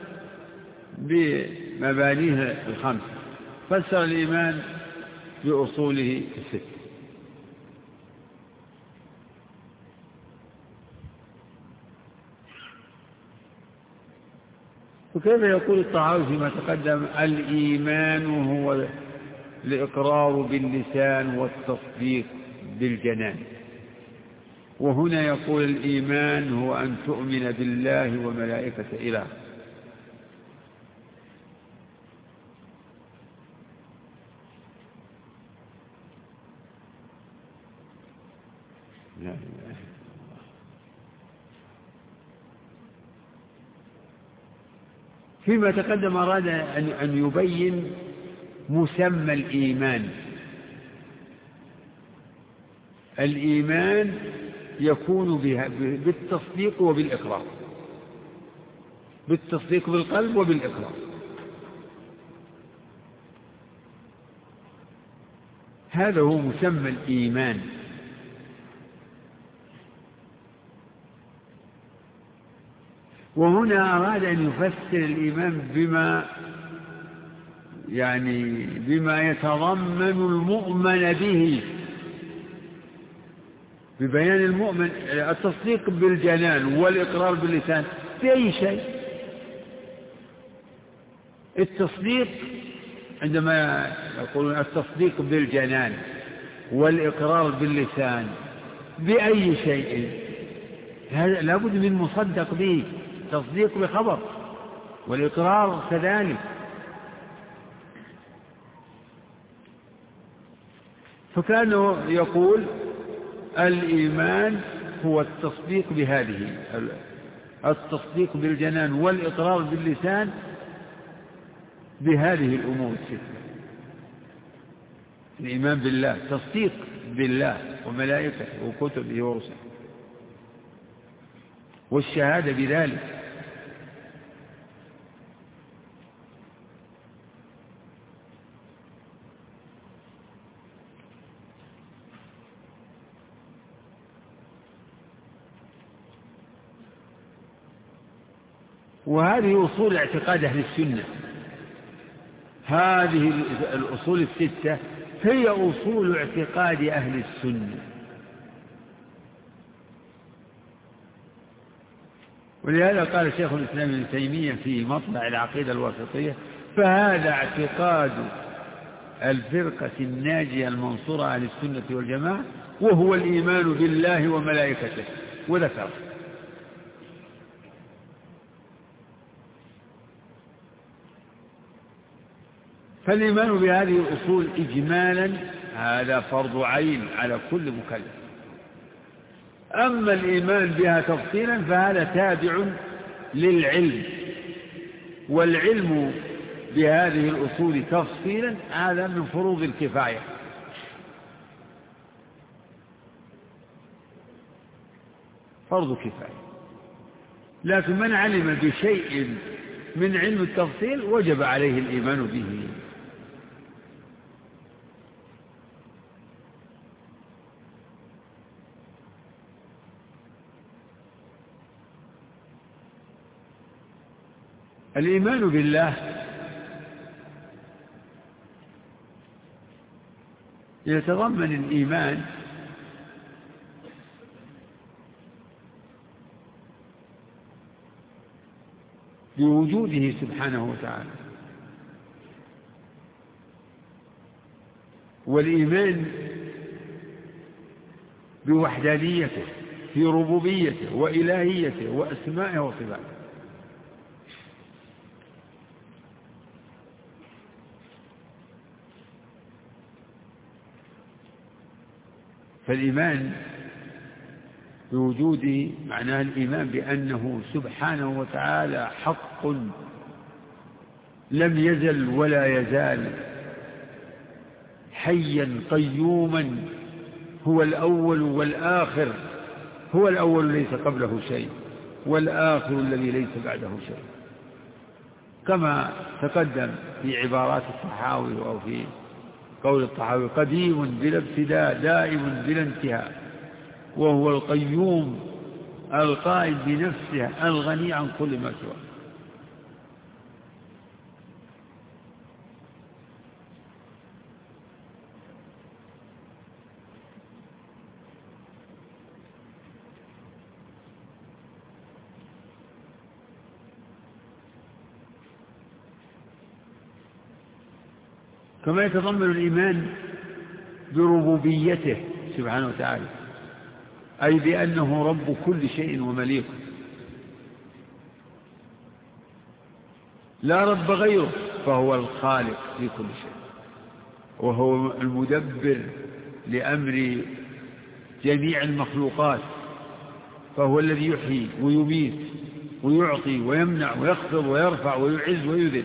بمبانيه الخمس، فسر الإيمان بأصوله الست. وكيف يقول الطحاوي فيما تقدم: الإيمان هو الإقرار باللسان والتصديق بالجنان. وهنا يقول الإيمان هو أن تؤمن بالله وملائكته إله. لا إله. فيما تقدم أراد أن يبين مسمى الإيمان. الإيمان يكون بالتصديق وبالإقرار، بالتصديق بالقلب وبالإقرار. هذا هو مسمى الإيمان. وهنا أراد أن يفسر الإيمان بما يعني بما يتضمن المؤمن به، ببيان المؤمن التصديق بالجنان والإقرار باللسان بأي شيء. التصديق عندما يقولون التصديق بالجنان والإقرار باللسان بأي شيء، هذا لابد من مصدق به، تصديق بخبر، والإقرار كذلك. فكانه يقول الإيمان هو التصديق بهذه، التصديق بالجنان والإقرار باللسان بهذه الأمور الستة. الإيمان بالله، تصديق بالله وملائكته وكتبه ورسله، والشهادة بذلك. وهذه أصول اعتقاد أهل السنة. هذه الأصول الستة هي أصول اعتقاد أهل السنة. ولهذا قال شيخ الإسلام ابن تيمية في مطلع العقيدة الواسطية: فهذا اعتقاد الفرقة الناجية المنصورة أهل السنة والجماعة، وهو الإيمان بالله وملائكته. وذكر فالإيمان بهذه الأصول إجمالا هذا فرض عين على كل مكلف. أما الإيمان بها تفصيلا فهذا تابع للعلم، والعلم بهذه الأصول تفصيلا هذا من فروض الكفاية. فرض كفاية. لكن من علم بشيء من علم التفصيل وجب عليه الإيمان به. الإيمان بالله يتضمن الإيمان بوجوده سبحانه وتعالى، والإيمان بوحدانيته في ربوبيته وإلهيته وأسمائه وصفاته. فالإيمان بوجوده معناه الإيمان بأنه سبحانه وتعالى حق لم يزل ولا يزال حيا قيوما، هو الأول والآخر، هو الأول ليس قبله شيء، والآخر الذي ليس بعده شيء، كما تقدم في عبارات الطحاوي أو في قول الطحاوي: قديم بلا ابتداء دائم بلا انتهاء، وهو القيوم القائم بنفسه الغني عن كل ما سواه. كما يتضمن الإيمان بربوبيته سبحانه وتعالى، أي بأنه رب كل شيء ومليكه، لا رب غيره، فهو الخالق لكل شيء، وهو المدبر لأمر جميع المخلوقات، فهو الذي يحيي ويميت ويعطي ويمنع ويخفض ويرفع ويعز ويذل.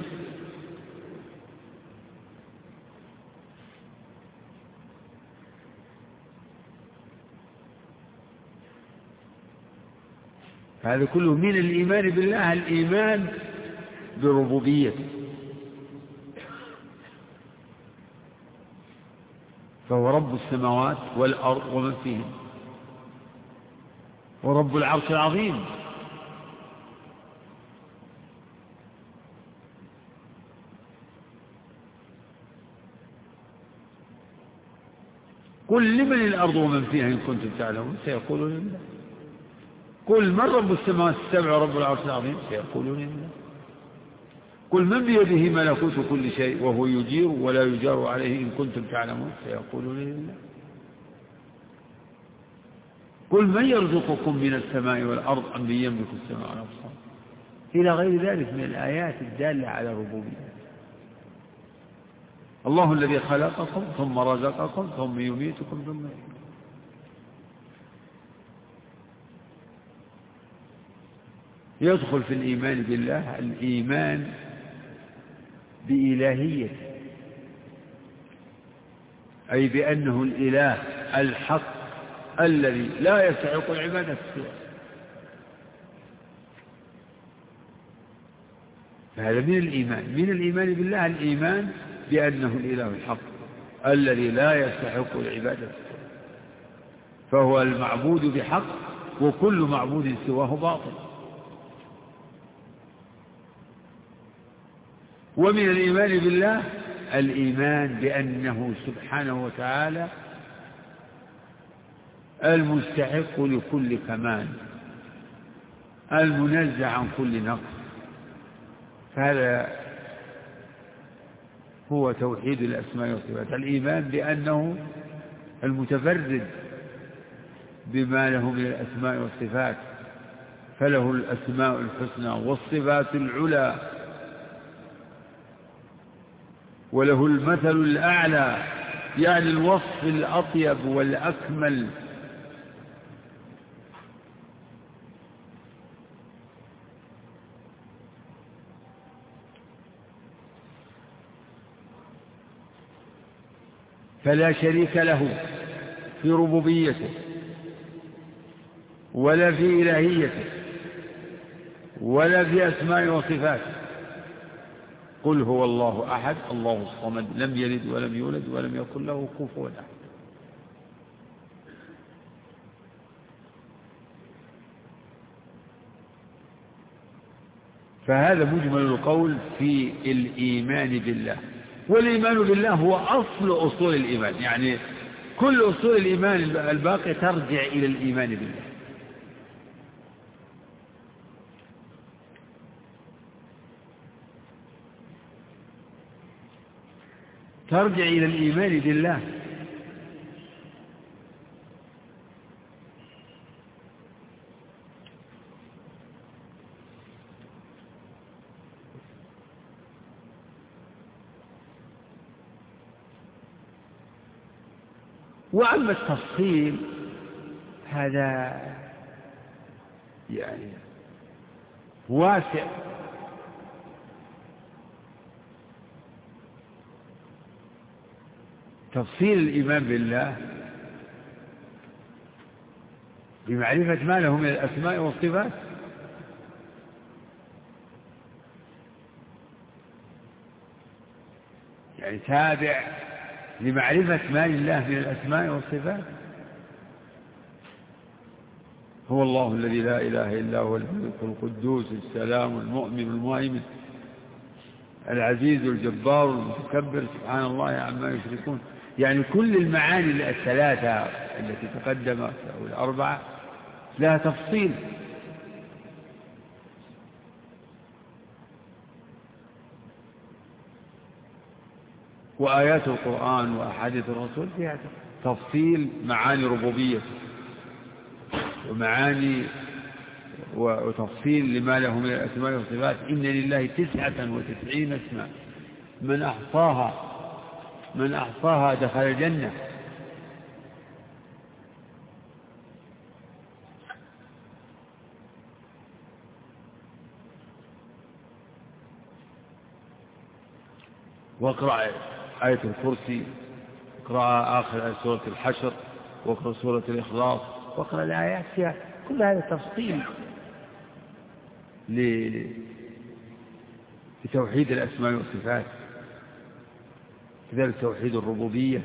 هذا كله من الإيمان بالله، الإيمان بربوبيته، فهو رب السماوات والأرض ومن فيهن، ورب العرش العظيم، قل لمن الأرض ومن فيها إن كنتم تعلمون سيقولون لله. قل من رب السماوات السبع ورب العرش العظيم سيقولون لله. قل من بيده ملكوت كل شيء وهو يجير ولا يجار عليه إن كنتم تعلمون سيقولون لله. قل من يرزقكم من السماء والأرض أم من يملك السماء والأبصار، إلى غير ذلك من الآيات الدالة على ربوبيته. الله الذي خلقكم ثم رزقكم ثم يميتكم ثم يحييكم. يدخل في الإيمان بالله الإيمان بإلهيته، أي بأنه الإله الحق الذي لا يستحق العبادة سواه. فهذا من الإيمان من الإيمان بالله الإيمان بأنه الإله الحق الذي لا يستحق العبادة سواه، فهو المعبود بحق وكل معبود سواه باطل. ومن الإيمان بالله الإيمان بأنه سبحانه وتعالى المستحق لكل كمال المنزه عن كل نقص. هذا هو توحيد الأسماء والصفات، الإيمان بأنه المتفرد بما له من الأسماء والصفات، فله الأسماء الحسنى والصفات العلى وله المثل الأعلى، يعني الوصف الأطيب والأكمل. فلا شريك له في ربوبيته ولا في إلهيته ولا في أسماء وصفاته. قل هو الله أحد الله الصمد لم يلد ولم يولد ولم يكن له كفوا أحد. فهذا مجمل القول في الإيمان بالله. والإيمان بالله هو أصل أصول الإيمان، يعني كل أصول الإيمان الباقي ترجع إلى الإيمان بالله. ترجع إلى الإيمان بالله. وأما التفصيل هذا يعني واسع، تفصيل الإيمان بالله بمعرفة ما له من الأسماء والصفات، يعني تابع لمعرفة ما لله من الأسماء والصفات. هو الله الذي لا إله إلا هو الملك القدوس السلام المؤمن المهيمن العزيز الجبار المتكبر سبحان الله عما يشركون. يعني كل المعاني الثلاثة التي تقدمت أو الأربعة لها تفصيل. وآيات القرآن وأحاديث الرسول فيها تفصيل معاني ربوبية ومعاني وتفصيل لما له من الأسماء والصفات. إن لله تسعة وتسعين اسما من أحصاها من أحصاها دخل الجنة. واقرأ آية الكرسي، اقرأ آخر آية سورة الحشر، واقرأ سورة الإخلاص، واقرأ الآيات فيها كل هذا تفصيل لتوحيد الأسماء والصفات. كذلك توحيد الربوبية.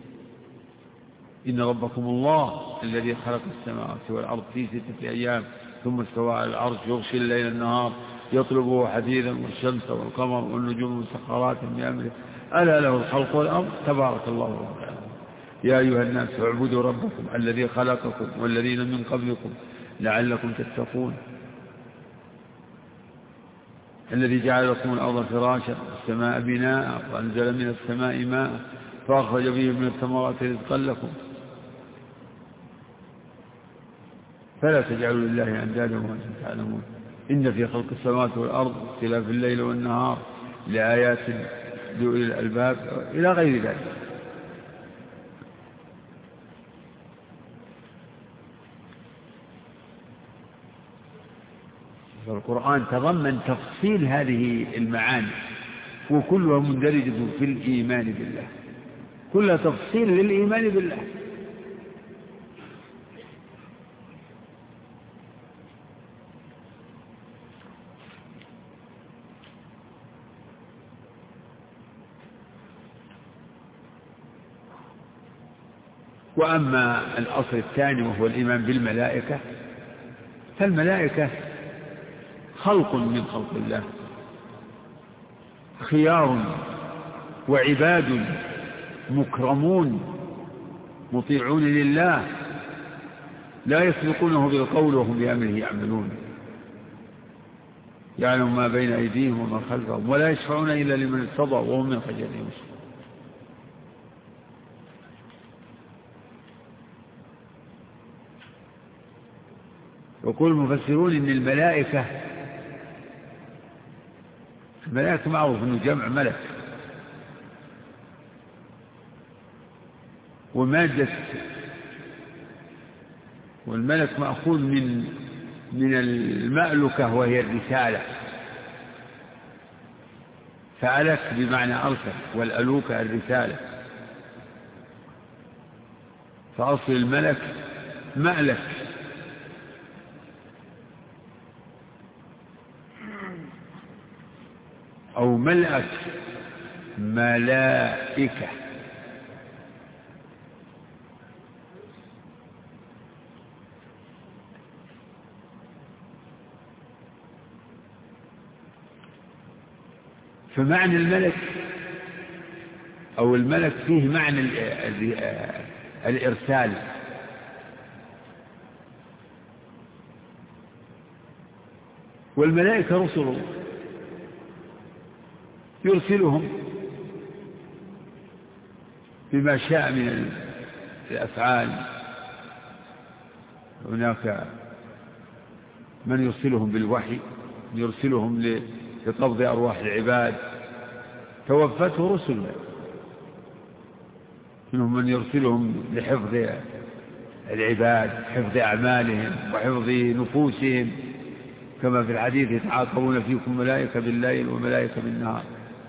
إن ربكم الله الذي خلق السماوات والأرض في ستة أيام ثم استوى على العرش يغشي الليل النهار يطلبه حديثا والشمس والقمر والنجوم مسخرات بأمره ألا له الخلق والأمر تبارك الله رب العالمين. يا أيها الناس اعبدوا ربكم الذي خلقكم والذين من قبلكم لعلكم تتقون الذي جعل لكم الأرض فراشا والسماء بناء وأنزل من السماء ماء فأخرج به من الثمرات رزقا لكم فلا تجعلوا لله أندادا وأنتم تعلمون. إن في خلق السماوات والأرض واختلاف الليل والنهار لآيات لأولي الألباب إلى غير ذلك. فالقرآن تضمن تفصيل هذه المعاني وكلها مندرجة في الإيمان بالله، كلها تفصيل للإيمان بالله. وأما الأصل الثاني وهو الإيمان بالملائكة فالملائكة خلق من خلق الله، خيار وعباد مكرمون مطيعون لله لا يسبقونه بالقول وهم بأمره يعملون، يعلم ما بين أيديهم وما خلفهم ولا يشفعون إلا لمن ارتضى وهم من خشيته مشفقون. وكل المفسرون إن الملائكة الملائكة معروف أنه جمع ملك، ومادة والملك مأخوذ من من المألكة وهي الرسالة، فألك بمعنى أرسل والألوكة الرسالة، فأصل الملك مألك. أو ملأك ملائكة. فمعنى الملك أو الملك فيه معنى الإرسال، والملائكة رسل يرسلهم بما شاء من الأفعال. هناك من يرسلهم بالوحي، يرسلهم لقبض أرواح العباد، توفته رسل، منهم من يرسلهم لحفظ العباد، حفظ أعمالهم وحفظ نفوسهم، كما في الحديث يتعاقبون فيكم ملائكة بالليل وملائكة بالنهار.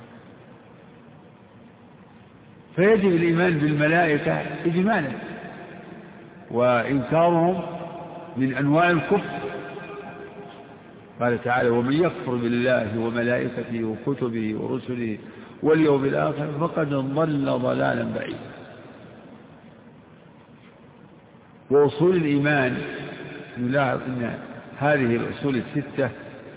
فيجب الإيمان بالملائكة إجمالا، وإنكارهم من أنواع الكفر. قال تعالى: ومن يكفر بالله وملائكته وكتبه ورسله واليوم الآخر فقد ضل ضلالا بعيدا. وأصول الإيمان نلاحظ أن هذه الأصول الستة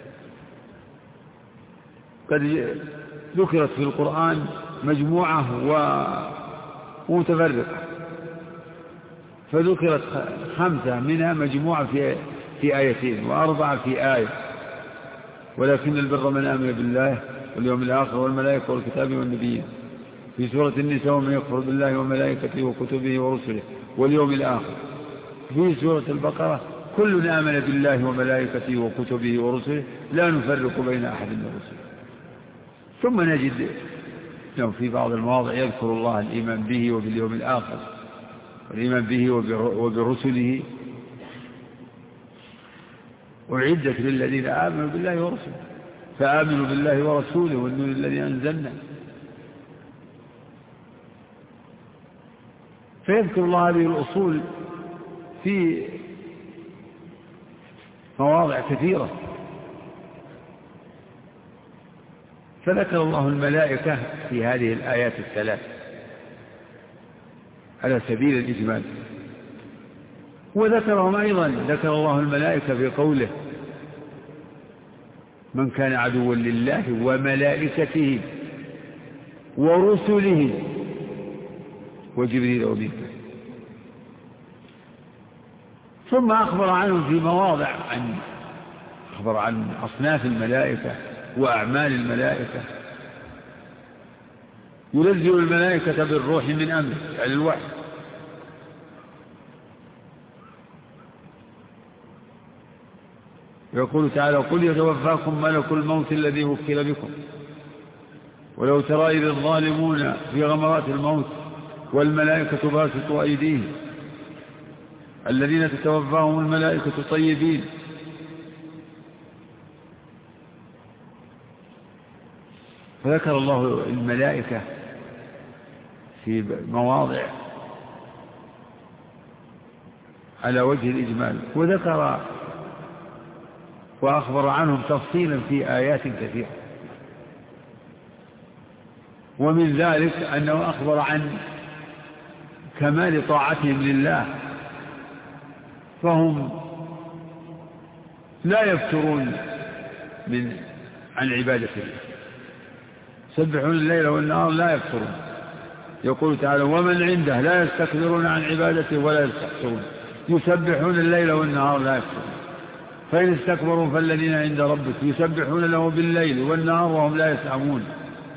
قد ذكرت في القرآن مجموعة ومتفرقة، فذكرت خمسة منها مجموعة في في آيتين وأربعة في آية. ولكن البر من آمن بالله واليوم الآخر والملائكة والكتاب والنبيين. في سورة النساء: ومن يكفر بالله وملائكته وكتبه ورسله واليوم الآخر. في سورة البقرة: كل آمن بالله وملائكته وكتبه ورسله لا نفرق بين أحد من رسله. ثم نجد أنه في بعض المواضع يذكر الله الإيمان به وباليوم الآخر والإيمان به وبرسله، وعدت للذين آمنوا بالله ورسله، فآمنوا بالله ورسوله والنور الذي أنزلنا. فيذكر الله هذه الأصول في مواضع كثيرة. فذكر الله الملائكة في هذه الآيات الثلاث على سبيل الإجمال، وذكرهم أيضا. ذكر الله الملائكة في قوله: من كان عدوا لله وملائكته ورسله وجبريل وميكائيل. ثم أخبر عنهم في مواضع، عن أخبر عن أصناف الملائكة وأعمال الملائكة. ينزل الملائكة بالروح من أمره، يعني الوحي. يقول تعالى: قل يتوفاكم ملك الموت الذي وكل بكم ولو ترى إذ الظالمون في غمرات الموت والملائكة باسطوا أيديهم الذين تتوفاهم الملائكة طيبين. فذكر الله الملائكة في مواضع على وجه الإجمال، وذكر وأخبر عنهم تفصيلا في آيات كثيرة. ومن ذلك أنه أخبر عن كمال طاعتهم لله، فهم لا يفترون من عن عبادة الله، يسبحون الليل والنهار لا يفترون. يقول تعالى: ومن عنده لا يستكبرون عن عبادته ولا يستحسرون، يسبحون الليل والنهار لا يفترون. فإن استكبروا فالذين عند ربك يسبحون له بالليل والنهار وهم لا يسأمون.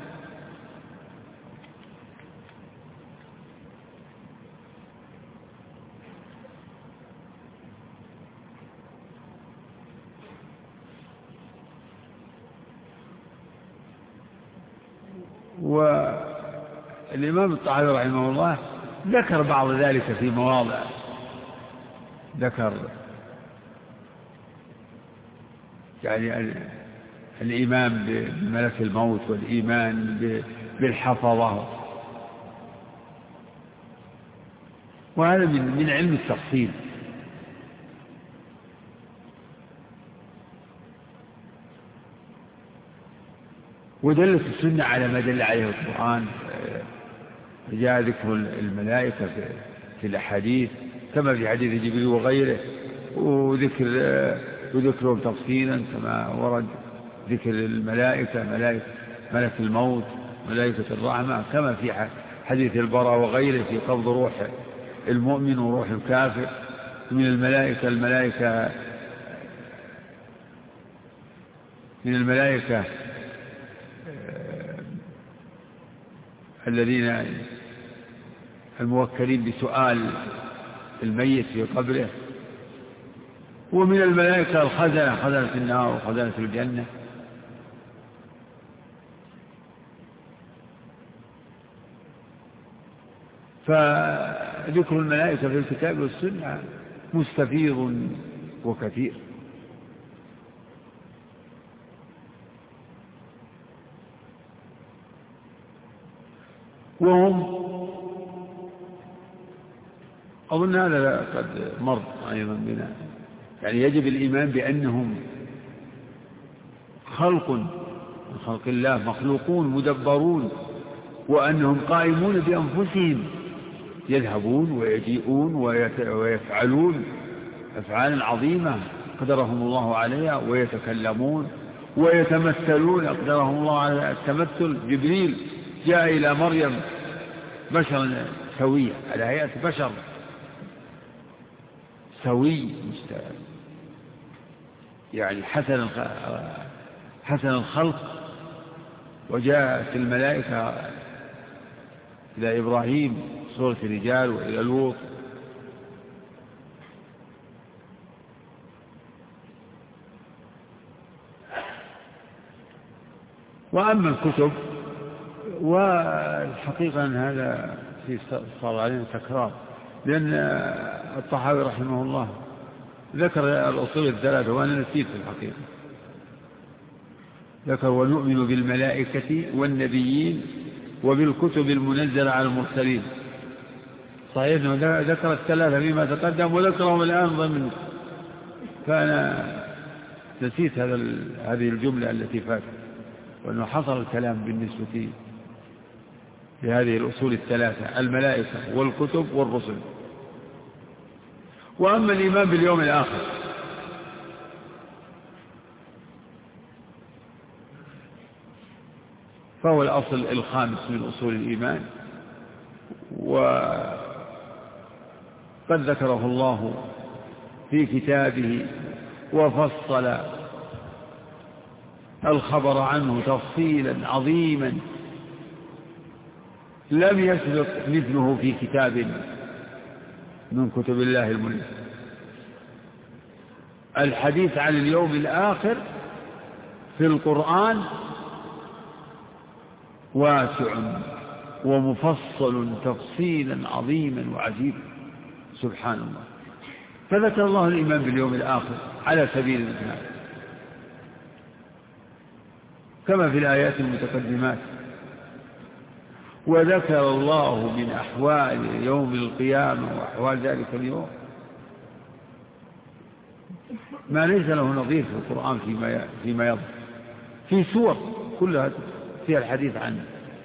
والإمام الطحاوي رحمه الله ذكر بعض ذلك في مواضع. ذكر يعني الإيمان بملك الموت والإيمان بالحفظة، وهذا من علم التفصيل. ودلت السنة على ما دل عليه القرآن. جاء ذكر الملائكة في الأحاديث كما في حديث جبريل وغيره، وذكر وذكرهم تفصيلا كما ورد ذكر الملائكة ملائكة ملك الموت ملائكة الرحمة، كما في حديث البراء وغيره في قبض روح المؤمن وروح الكافر. من الملائكة الملائكة من الملائكة الذين الموكلين بسؤال الميت في قبره، ومن الملائكة الخزنة، خزنة النار وخزنة الجنة. فذكر الملائكة في الكتاب والسنة مستفيض وكثير. وهم أظن هذا قد مر أيضا بنا، يعني يجب الإيمان بأنهم خلق من خلق الله، مخلوقون مدبرون، وأنهم قائمون بأنفسهم، يذهبون ويجيئون ويفعلون أفعالا عظيمة قدرهم الله عليها، ويتكلمون ويتمثلون قدرهم الله على التمثل. جبريل جاء إلى مريم بشرا سويا على هيئة بشر سوي يعني حسن حسن الخلق. وجاءت الملائكة إلى إبراهيم صورة رجال وإلى لوط. وأما الكتب والحقيقة أن هذا صار علينا تكرار، لأن الطحاوي رحمه الله ذكر الأصول الثلاثة وأنا نسيت في الحقيقة. ذكر ونؤمن بالملائكة والنبيين وبالكتب المنزلة على المرسلين. صحيح أنه ذكر الثلاثة فيما تقدم وذكرهم الآن ضمن، فأنا نسيت هذا هذه الجملة التي فاتت، وأنه حصل الكلام بالنسبة لهذه الأصول الثلاثة: الملائكة والكتب والرسل. وأما الإيمان باليوم الآخر فهو الأصل الخامس من أصول الإيمان، وقد ذكره الله في كتابه وفصل الخبر عنه تفصيلا عظيما لم يسبق مثله في كتاب من كتب الله المنزل. الحديث عن اليوم الآخر في القرآن واسع ومفصل تفصيلا عظيما وعجيبا سبحان الله. فذكر الله الإيمان باليوم الآخر على سبيل الإجمال كما في الآيات المتقدمات، وذكر الله من أحوال يوم القيامة وأحوال ذلك اليوم ما ليس له نظير في القرآن فيما فيما يظهر في سور كلها فيها الحديث عنه.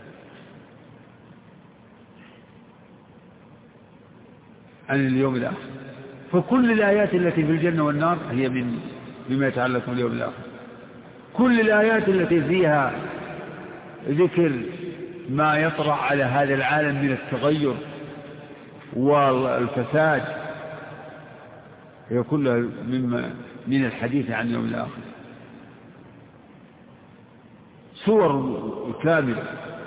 عن اليوم الآخر، فكل الآيات التي في الجنة والنار هي من بما يتعلق باليوم الآخر. كل الآيات التي فيها ذكر ما يطرأ على هذا العالم من التغير والفساد هي كلها مما من الحديث عن اليوم الآخر. صور كاملة.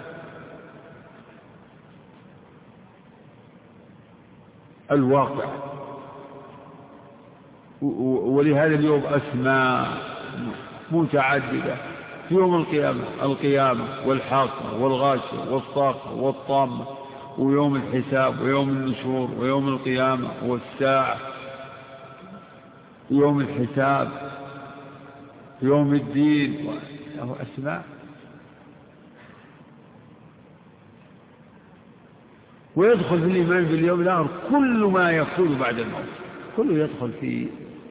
الواقع، ولهذا اليوم أسماء متعددة في يوم القيامة: القيامة والحاقة والغاشية والصاخة والطامة، ويوم الحساب ويوم النشور ويوم القيامة والساعة، يوم الحساب، يوم الدين، له أسماء. ويدخل في الإيمان باليوم الآخر كل ما يكون بعد الموت، كله يدخل في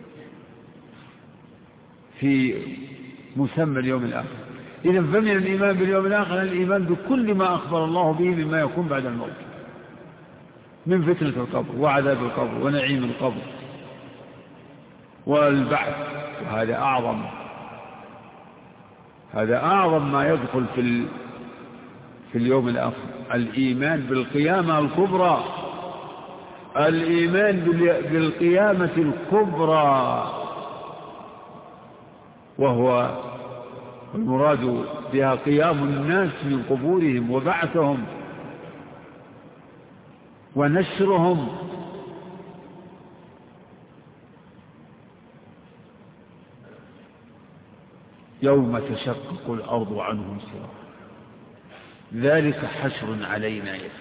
في مسمى اليوم الآخر. إذا فمن الإيمان باليوم الآخر الإيمان بكل ما أخبر الله به مما يكون بعد الموت من فتنة القبر وعذاب القبر ونعيم القبر والبعث، وهذا أعظم هذا أعظم ما يدخل في في اليوم الآخر، الإيمان بالقيامة الكبرى، الإيمان بالقيامة الكبرى، وهو المراد بها قيام الناس من قبورهم وبعثهم ونشرهم. يوم تشقق الأرض عنهم سراعا ذلك حشر علينا يسير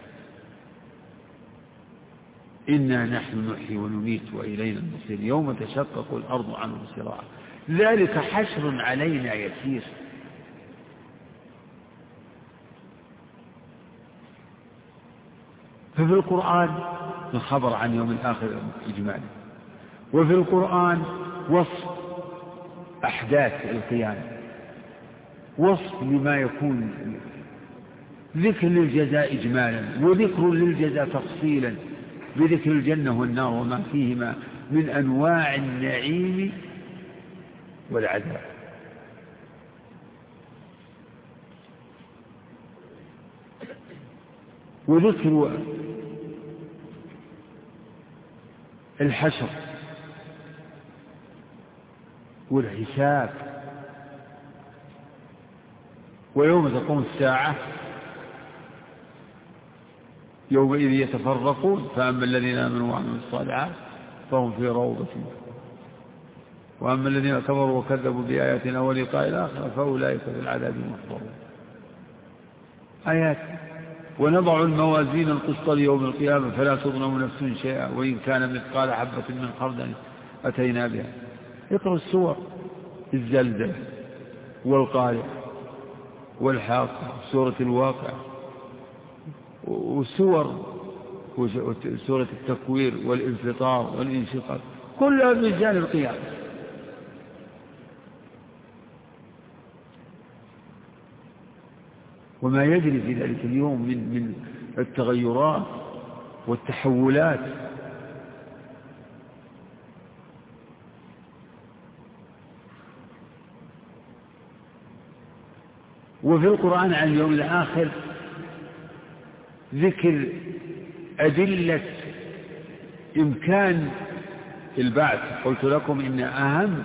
إنا نحن نحيي ونميت وإلينا المصير يوم تشقق الأرض عنهم سراعا ذلك حشر علينا يسير. ففي القرآن الخبر عن يوم الآخر إجمالا، وفي القرآن وصف أحداث القيامة، وصف لما يكون، ذكر للجزاء إجمالا وذكر للجزاء تفصيلا بذكر الجنة والنار وما فيهما من أنواع النعيم والعذاب. وذكر الحشر والحساب ويوم تقوم الساعة يومئذ يتفرقون فأما الذين آمنوا وعملوا الصالحات فهم في روضة، وأما الذين كفروا وكذبوا بآياتنا ولقاء الآخرة فأولئك في العذاب محضرون. آيات. ونضع الموازين القسط ليوم القيامة فلا تظلم نفس شيئا وإن كان مثقال حبة من خردل أتينا بها. اقرأ السور، الزلزلة والقارعة والحاقة، سورة الواقع، وسور سورة التكوير والانفطار والانشقاق، كلها من جانب القيامة. وما يجري في ذلك اليوم من من التغيرات والتحولات. وفي القرآن عن اليوم الآخر ذكر أدلة إمكان البعث. قلت لكم إن أهم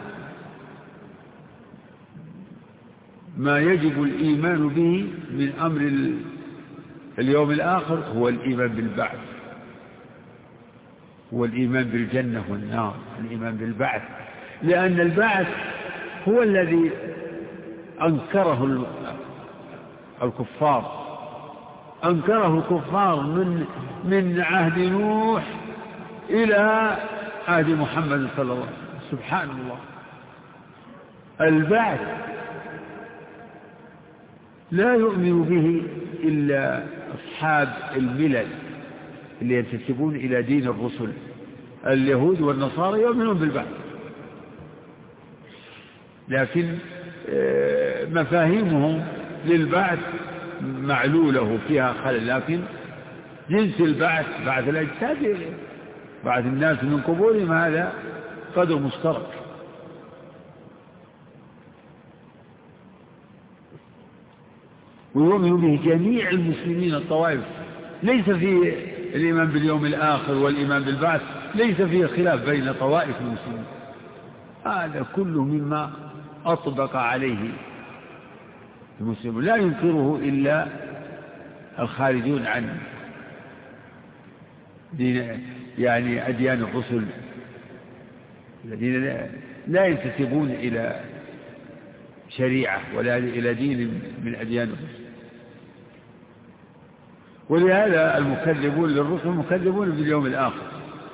ما يجب الإيمان به من أمر اليوم الآخر هو الإيمان بالبعث، هو الإيمان بالجنة والنار، الإيمان بالبعث، لأن البعث هو الذي أنكره الكفار، أنكره الكفار من من عهد نوح إلى عهد محمد صلى الله عليه وسلم. سبحان الله، البعث لا يؤمن به إلا أصحاب الملل اللي ينتسبون إلى دين الرسل. اليهود والنصارى يؤمنون بالبعث، لكن مفاهيمهم للبعث معلولة فيها خلل، لكن جنس البعث بعث الأجساد، بعث الناس من قبورهم، هذا قدر مشترك. ويؤمن به جميع المسلمين الطوائف، ليس في الإيمان باليوم الآخر والإيمان بالبعث ليس فيه خلاف بين طوائف المسلمين، هذا كله مما أطبق عليه المسلمون، لا ينكره إلا الخارجون عن دين يعني أديان الرسل الذين لا ينتسبون إلى شريعة ولا إلى دين من أديان الرسل. ولهذا المكذبون للرسل مكذبون باليوم الآخر.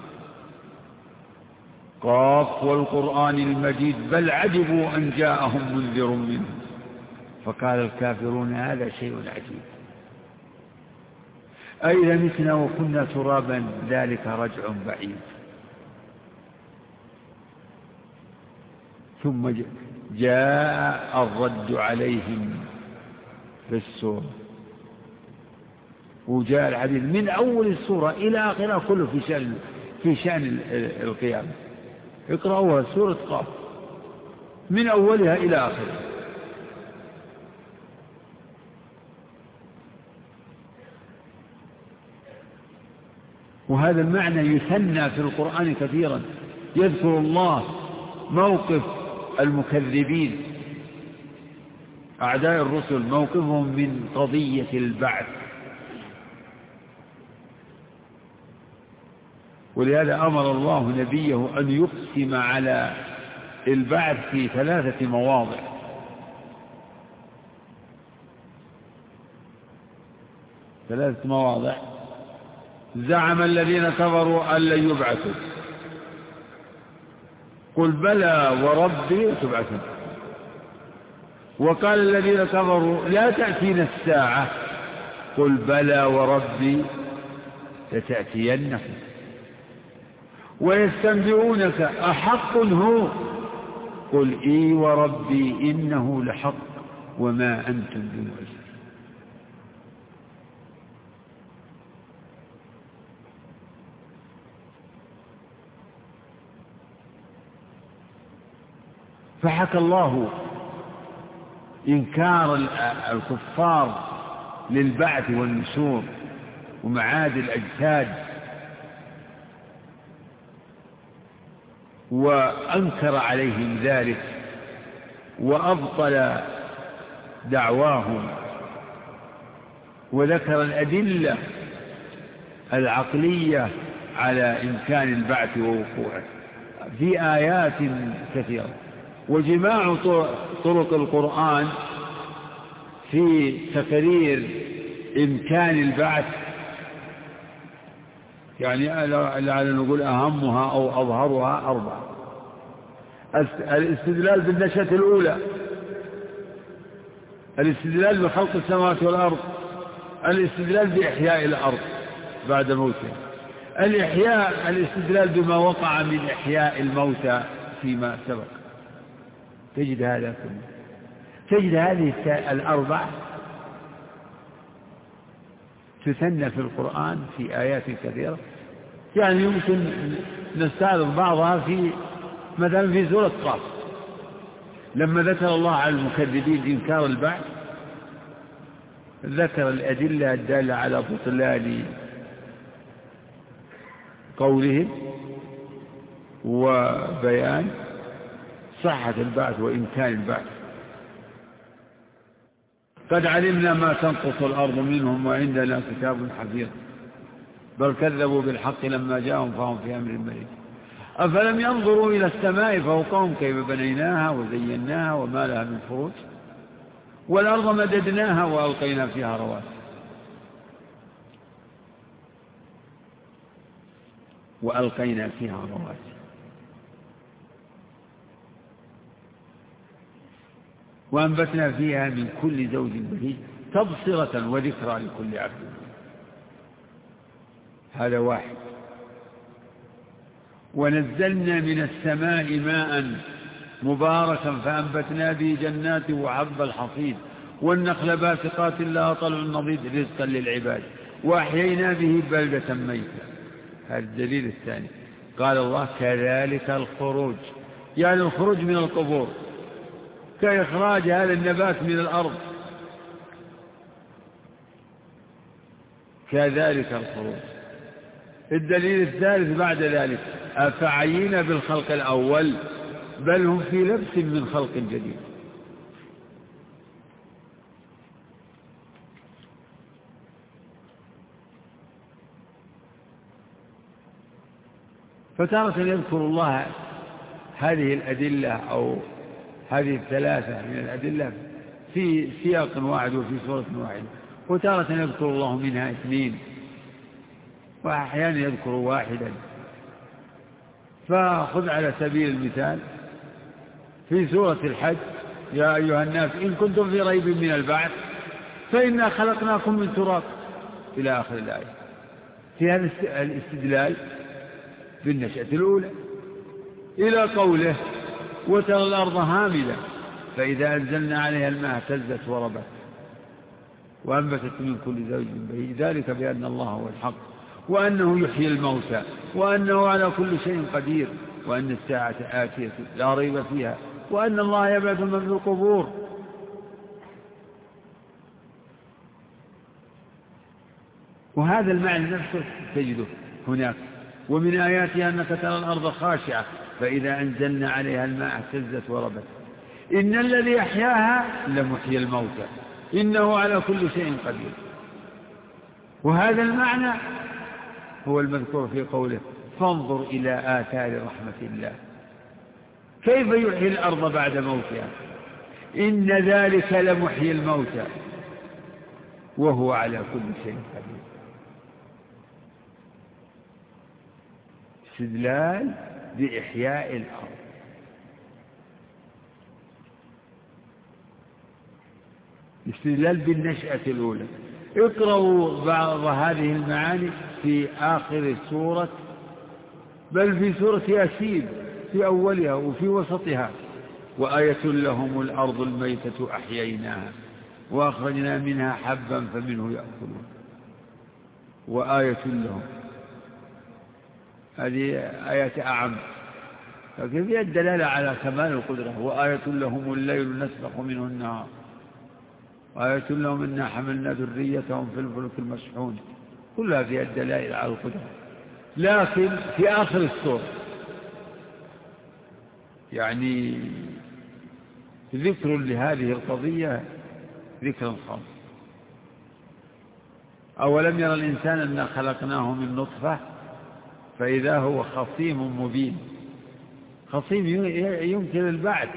قاف والقرآن المجيد بل عجبوا أن جاءهم منذر منهم فقال الكافرون هذا شيء عجيب أئذا متنا وكنا ترابا ذلك رجع بعيد. ثم جاء الرد عليهم في السورة، وجاء الحديث من أول السورة إلى آخرها كله في شأن في شأن القيامة. اقرأوها سورة قاف من أولها إلى آخرها. وهذا المعنى يثنى في القرآن كثيرا. يذكر الله موقف المكذبين أعداء الرسل، موقفهم من قضية البعث. ولهذا أمر الله نبيه أن يقسم على البعث في ثلاثة مواضع. ثلاثة مواضع. زعم الذين كفروا أن لن يبعثوا، قل بلى وربي تبعثون. وقال الذين كفروا لا تأتينا الساعة، قل بلى وربي لتأتينكم. ويستنبئونك أحق هو، قل إي وربي إنه لحق وما أنتم بمعجزين. فحكى الله إنكار الكفار للبعث والنشور ومعاد الأجساد، وأنكر عليهم ذلك وأبطل دعواهم، وذكر الأدلة العقلية على إمكان البعث ووقوعه في آيات كثيرة. وجماع طرق القرآن في تقرير إمكان البعث، يعني لعل نقول أهمها أو أظهرها أربعة. الاستدلال بالنشأة الأولى، الاستدلال بخلق السماوات والأرض، الاستدلال بإحياء الأرض بعد موتها، الإحياء الاستدلال بما وقع من إحياء الموتى فيما سبق. تجد هذا كله، تجد هذه الأربع تثنى في القرآن في آيات كثيرة. يعني يمكن نستعرض بعضها في مثلا في سورة قاف، لما ذكر الله على المكذبين إنكار البعث ذكر الأدلة الدالة على بطلان قولهم وبيان صحة البعث وإمكان البعث. قد علمنا ما تنقص الأرض منهم وعندنا كتاب حفيظ بل كذبوا بالحق لما جاءهم فهم في أمر مريض. أفلم ينظروا إلى السماء فوقهم كيف بنيناها وزيناها وما لها من فروج والأرض مددناها وألقينا فيها رواسي وألقينا فيها رواسي وأنبتنا فيها من كل زوج بهيج تبصرة وذكرى لكل عبد. هذا واحد. ونزلنا من السماء ماء مباركا فأنبتنا به جنات وحب الحصيد والنخل باسقات لها طلع نضيد رزقا للعباد وأحيينا به بلدة ميتا. هذا الدليل الثاني. قال الله كذلك الخروج، يعني الخروج من القبور كإخراج هذا النبات من الأرض، كذلك الخروج. الدليل الثالث بعد ذلك أفعينا بالخلق الأول بل هم في لبس من خلق جديد. فتارة يذكر الله هذه الأدلة أو هذه الثلاثة من الأدلة في سياق واحد وفي سورة واحدة، وتارة يذكر الله منها اثنين وأحيانا يذكر واحدا. فخذ على سبيل المثال في سورة الحج يا أيها الناس إن كنتم في ريب من البعث فإنا خلقناكم من تراب إلى آخر الآية. في هذا الاستدلال بالنشأة الأولى إلى قوله وترى الأرض هامدة فإذا أنزلنا عليها الماء اهتزت وربت وأنبتت من كل زوج بهيج ذلك بأن الله هو الحق وأنه يحيي الموتى وأنه على كل شيء قدير وأن الساعة آتية لا ريب فيها وأن الله يبعث من في القبور. وهذا المعنى نفسه تجده هناك. ومن آياتها أنك ترى الأرض خاشعة فإذا أنزلنا عليها الماء اهتزت وربت. إن الذي أحياها لمحيي الموتى إنه على كل شيء قدير. وهذا المعنى هو المذكور في قوله فانظر إلى آثار رحمة الله كيف يحيي الأرض بعد موتها إن ذلك لمحيي الموتى وهو على كل شيء قدير. استدلال بإحياء الأرض. استدلال بالنشأة الأولى. اقرأوا بعض هذه المعاني في آخر سورة بل في سورة ياسين في أولها وفي وسطها وآية لهم الأرض الميتة أحييناها وأخرجنا منها حبا فمنه يأكلون وآية لهم. هذه آيات أعم لكن فيها الدلالة على كمال القدرة. وآية لهم الليل نسلخ منه النهار وآية لهم إنا حملنا ذريتهم في الفلك المشحون كلها فيها الدلائل على القدرة. لكن في آخر السورة يعني ذكر لهذه القضية ذكر خاص. أولم يرى الإنسان أننا خلقناه من نطفة فإذا هو خصيم مبين. خصيم يمكن البعث.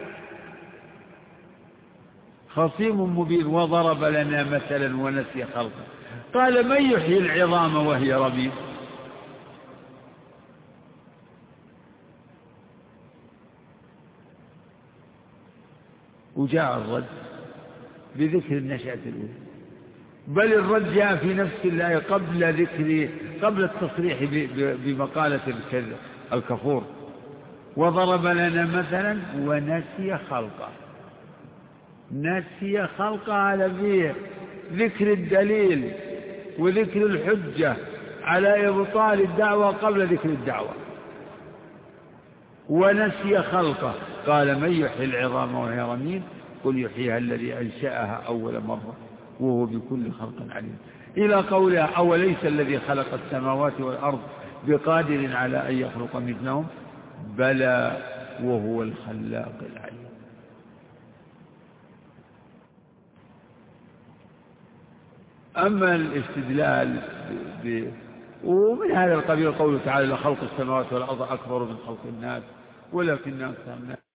خصيم مبين. وضرب لنا مثلا ونسي خلقه قال من يحيي العظام وهي رميم. وجاء الرد بذكر النشأة الأولى بل الرد جاء في نفس الآية قبل ذكر قبل التصريح بمقالة الكفور. وضرب لنا مثلا ونسي خلقه. نسي خلقه على فيه ذكر الدليل وذكر الحجة على إبطال الدعوة قبل ذكر الدعوة. ونسي خلقه قال من يحيي العظام وهي رميم قل يحييها الذي أنشأها أول مرة وهو بكل خلق عليم إلى قولها أوليس الذي خلق السماوات والأرض بقادر على أن يخلق مثلهم بلى وهو الخلاق العليم. أما الاستدلال ب... ومن هذا القبيل قوله تعالى لخلق السماوات والأرض أكبر من خلق الناس ولكن أكثر الناس